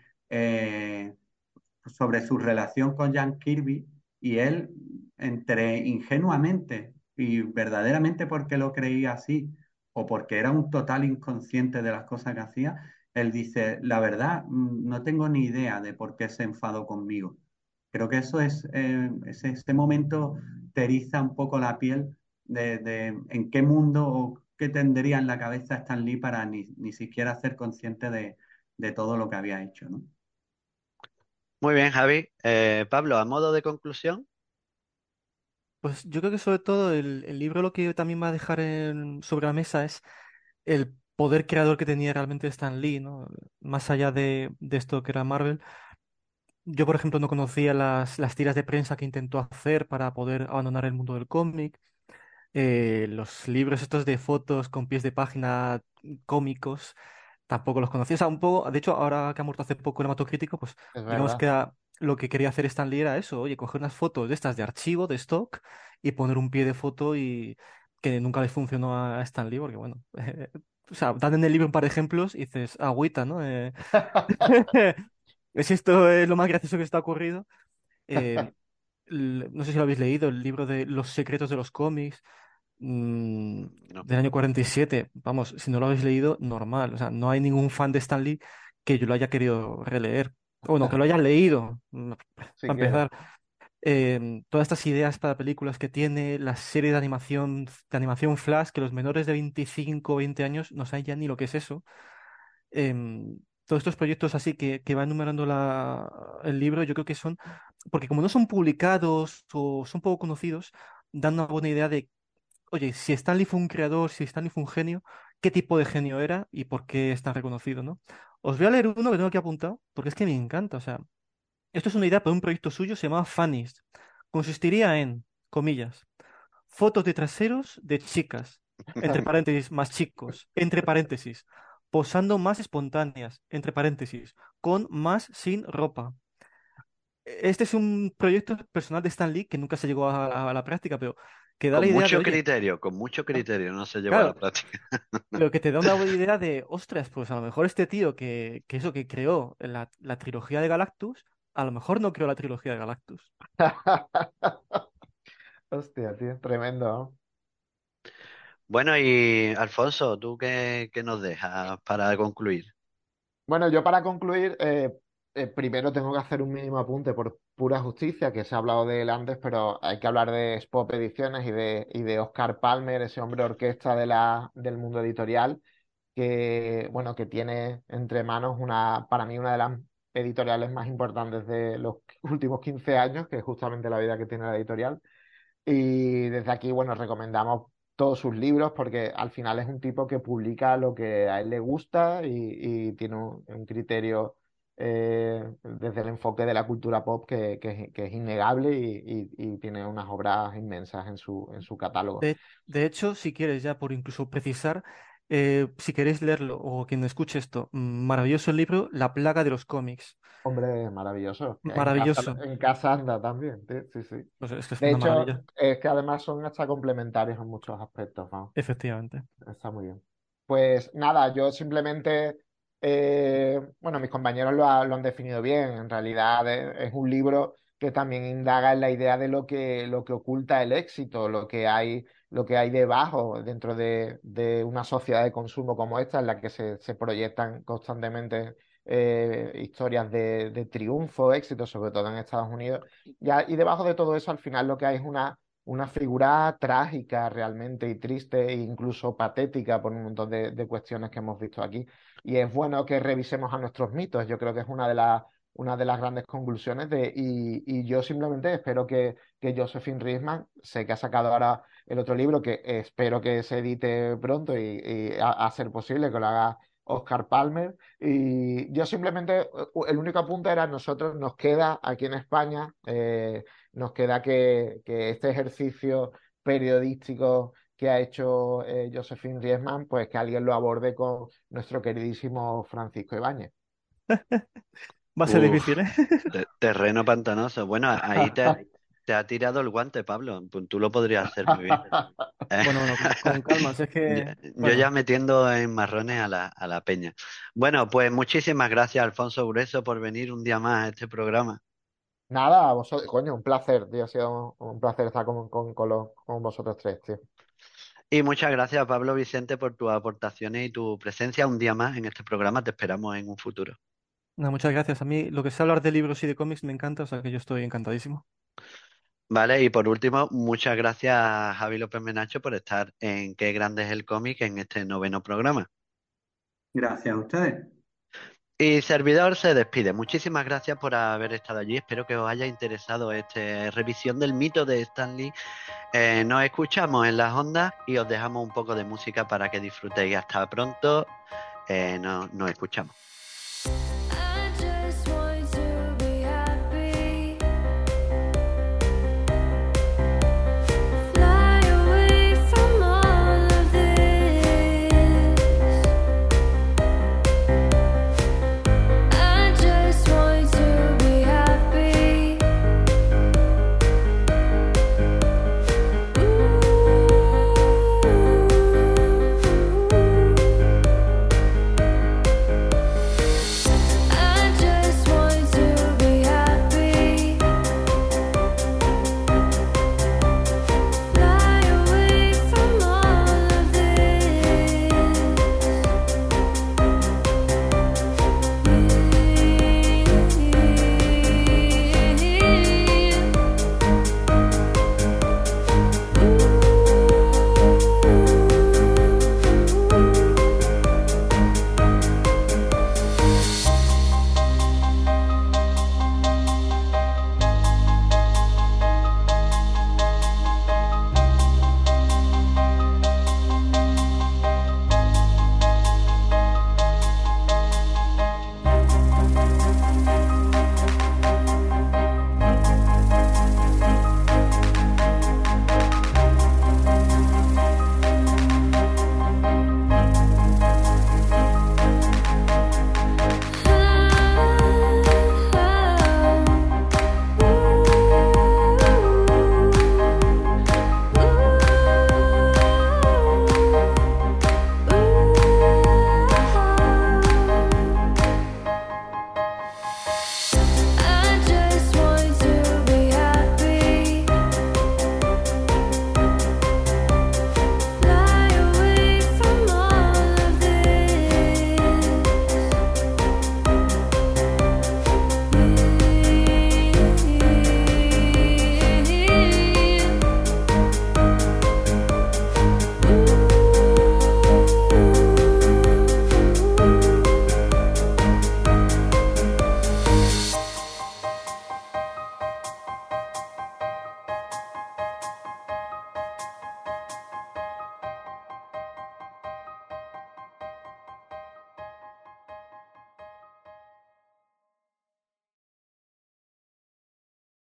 sobre su relación con Jack Kirby y él, entre ingenuamente y verdaderamente porque lo creía así o porque era un total inconsciente de las cosas que hacía, él dice, la verdad, no tengo ni idea de por qué se enfadó conmigo. Creo que eso es, ese momento te eriza un poco la piel de en qué mundo o qué tendría en la cabeza Stan Lee para ni siquiera ser consciente de todo lo que había hecho, ¿no? Muy bien, Javi. Pablo, a modo de conclusión, Pues yo creo que sobre todo el libro lo que también va a dejar sobre la mesa es el poder creador que tenía realmente Stan Lee, ¿no? Más allá de esto que era Marvel. Yo, por ejemplo, no conocía las tiras de prensa que intentó hacer para poder abandonar el mundo del cómic. Los libros estos de fotos con pies de página cómicos, tampoco los conocía. O sea, un poco, de hecho, ahora que ha muerto hace poco el hematocrítico, pues Es digamos verdad. que lo que quería hacer Stan Lee era eso, oye, coger unas fotos de estas de archivo, de stock, y poner un pie de foto y que nunca le funcionó a Stan Lee, porque bueno, o sea, dan en el libro un par de ejemplos y dices, agüita, ¿no? Es esto lo más gracioso que está ocurrido. Eh, no sé si lo habéis leído, el libro de Los secretos de los cómics no. del año 47. Vamos, si no lo habéis leído, normal. O sea, no hay ningún fan de Stan Lee que yo lo haya querido releer. O no, que lo haya leído, para Siquiera. empezar. Todas estas ideas para películas que tiene, la serie de animación Flash, que los menores de 25 o 20 años no saben ya ni lo que es eso. Todos estos proyectos así que va enumerando el libro, yo creo que son, porque como no son publicados o son poco conocidos, dan una buena idea de, oye, si Stanley fue un creador, si Stanley fue un genio, qué tipo de genio era y por qué es tan reconocido, ¿no? Os voy a leer uno que tengo aquí apuntado, porque es que me encanta, o sea, esto es una idea para un proyecto suyo, se llama Funnies. Consistiría en, comillas, fotos de traseros de chicas, entre paréntesis, más chicos, entre paréntesis, posando más espontáneas, entre paréntesis, con más sin ropa. Este es un proyecto personal de Stan Lee que nunca se llegó a la práctica, pero que da la idea de, oye, Con mucho criterio, no se llevó a la claro, práctica. pero que te da una buena idea de, ostras, pues a lo mejor este tío que eso que creó la trilogía de Galactus, a lo mejor no creó la trilogía de Galactus. Hostia, tío, tremendo, ¿no? Bueno, y Alfonso, ¿tú qué nos dejas para concluir? Bueno, yo para concluir, primero tengo que hacer un mínimo apunte por pura justicia, que se ha hablado de él antes, pero hay que hablar de Spop Ediciones y de Oscar Palmer, ese hombre orquesta del mundo editorial, que, bueno, que tiene entre manos para mí una de las editoriales más importantes de los últimos 15 años, que es justamente la vida que tiene la editorial. Y desde aquí, bueno, recomendamos todos sus libros porque al final es un tipo que publica lo que a él le gusta y tiene un criterio desde el enfoque de la cultura pop que es innegable y tiene unas obras inmensas en su catálogo. De hecho, si quieres ya por incluso precisar, si queréis leerlo o quien escuche esto, maravilloso el libro La plaga de los cómics. Hombre, maravilloso. Que Maravilloso. En casa anda también, sí, sí, sí. Pues es que es De una hecho, maravilla, es que además son hasta complementarios en muchos aspectos, ¿no? efectivamente. Está muy bien. Pues nada, yo simplemente, bueno, mis compañeros lo han definido bien. En realidad es un libro que también indaga en la idea de lo que oculta el éxito, lo que hay debajo dentro de una sociedad de consumo como esta, en la que se proyectan constantemente historias de triunfo, éxito, sobre todo en Estados Unidos. Y debajo de todo eso, al final lo que hay es una figura trágica realmente y triste e incluso patética por un montón de cuestiones que hemos visto aquí. Y es bueno que revisemos a nuestros mitos. Yo creo que es una de las grandes conclusiones y yo simplemente espero que Josephine Riesman, sé que ha sacado ahora el otro libro, que espero que se edite pronto y a ser posible que lo haga Oscar Palmer. Y yo simplemente, el único apunte era, nosotros nos queda aquí en España, nos queda que este ejercicio periodístico que ha hecho Josephine Riesman, pues que alguien lo aborde con nuestro queridísimo Francisco Ibáñez. Va a ser Uf, difícil, ¿eh? terreno pantanoso. Bueno, ahí te ha tirado el guante, Pablo. Pues tú lo podrías hacer muy bien. Bueno, bueno, con calma, si es Yo, que, yo ya bueno, metiendo en marrones a la peña. Bueno, pues muchísimas gracias, Alfonso Grueso, por venir un día más a este programa. Nada, a vosotros, coño, un placer, tío, ha sido un placer estar con vosotros tres, tío. Y muchas gracias, Pablo Vicente, por tus aportaciones y tu presencia un día más en este programa. Te esperamos en un futuro. No, muchas gracias. A mí lo que sé hablar de libros y de cómics me encanta, o sea que yo estoy encantadísimo. Vale, y por último, muchas gracias a Javi López Menacho por estar en Qué grande es el cómic en este 9º programa. Gracias a ustedes. Y servidor se despide. Muchísimas gracias por haber estado allí. Espero que os haya interesado esta revisión del mito de Stan Lee. Nos escuchamos en las ondas y os dejamos un poco de música para que disfrutéis. Hasta pronto. Nos escuchamos.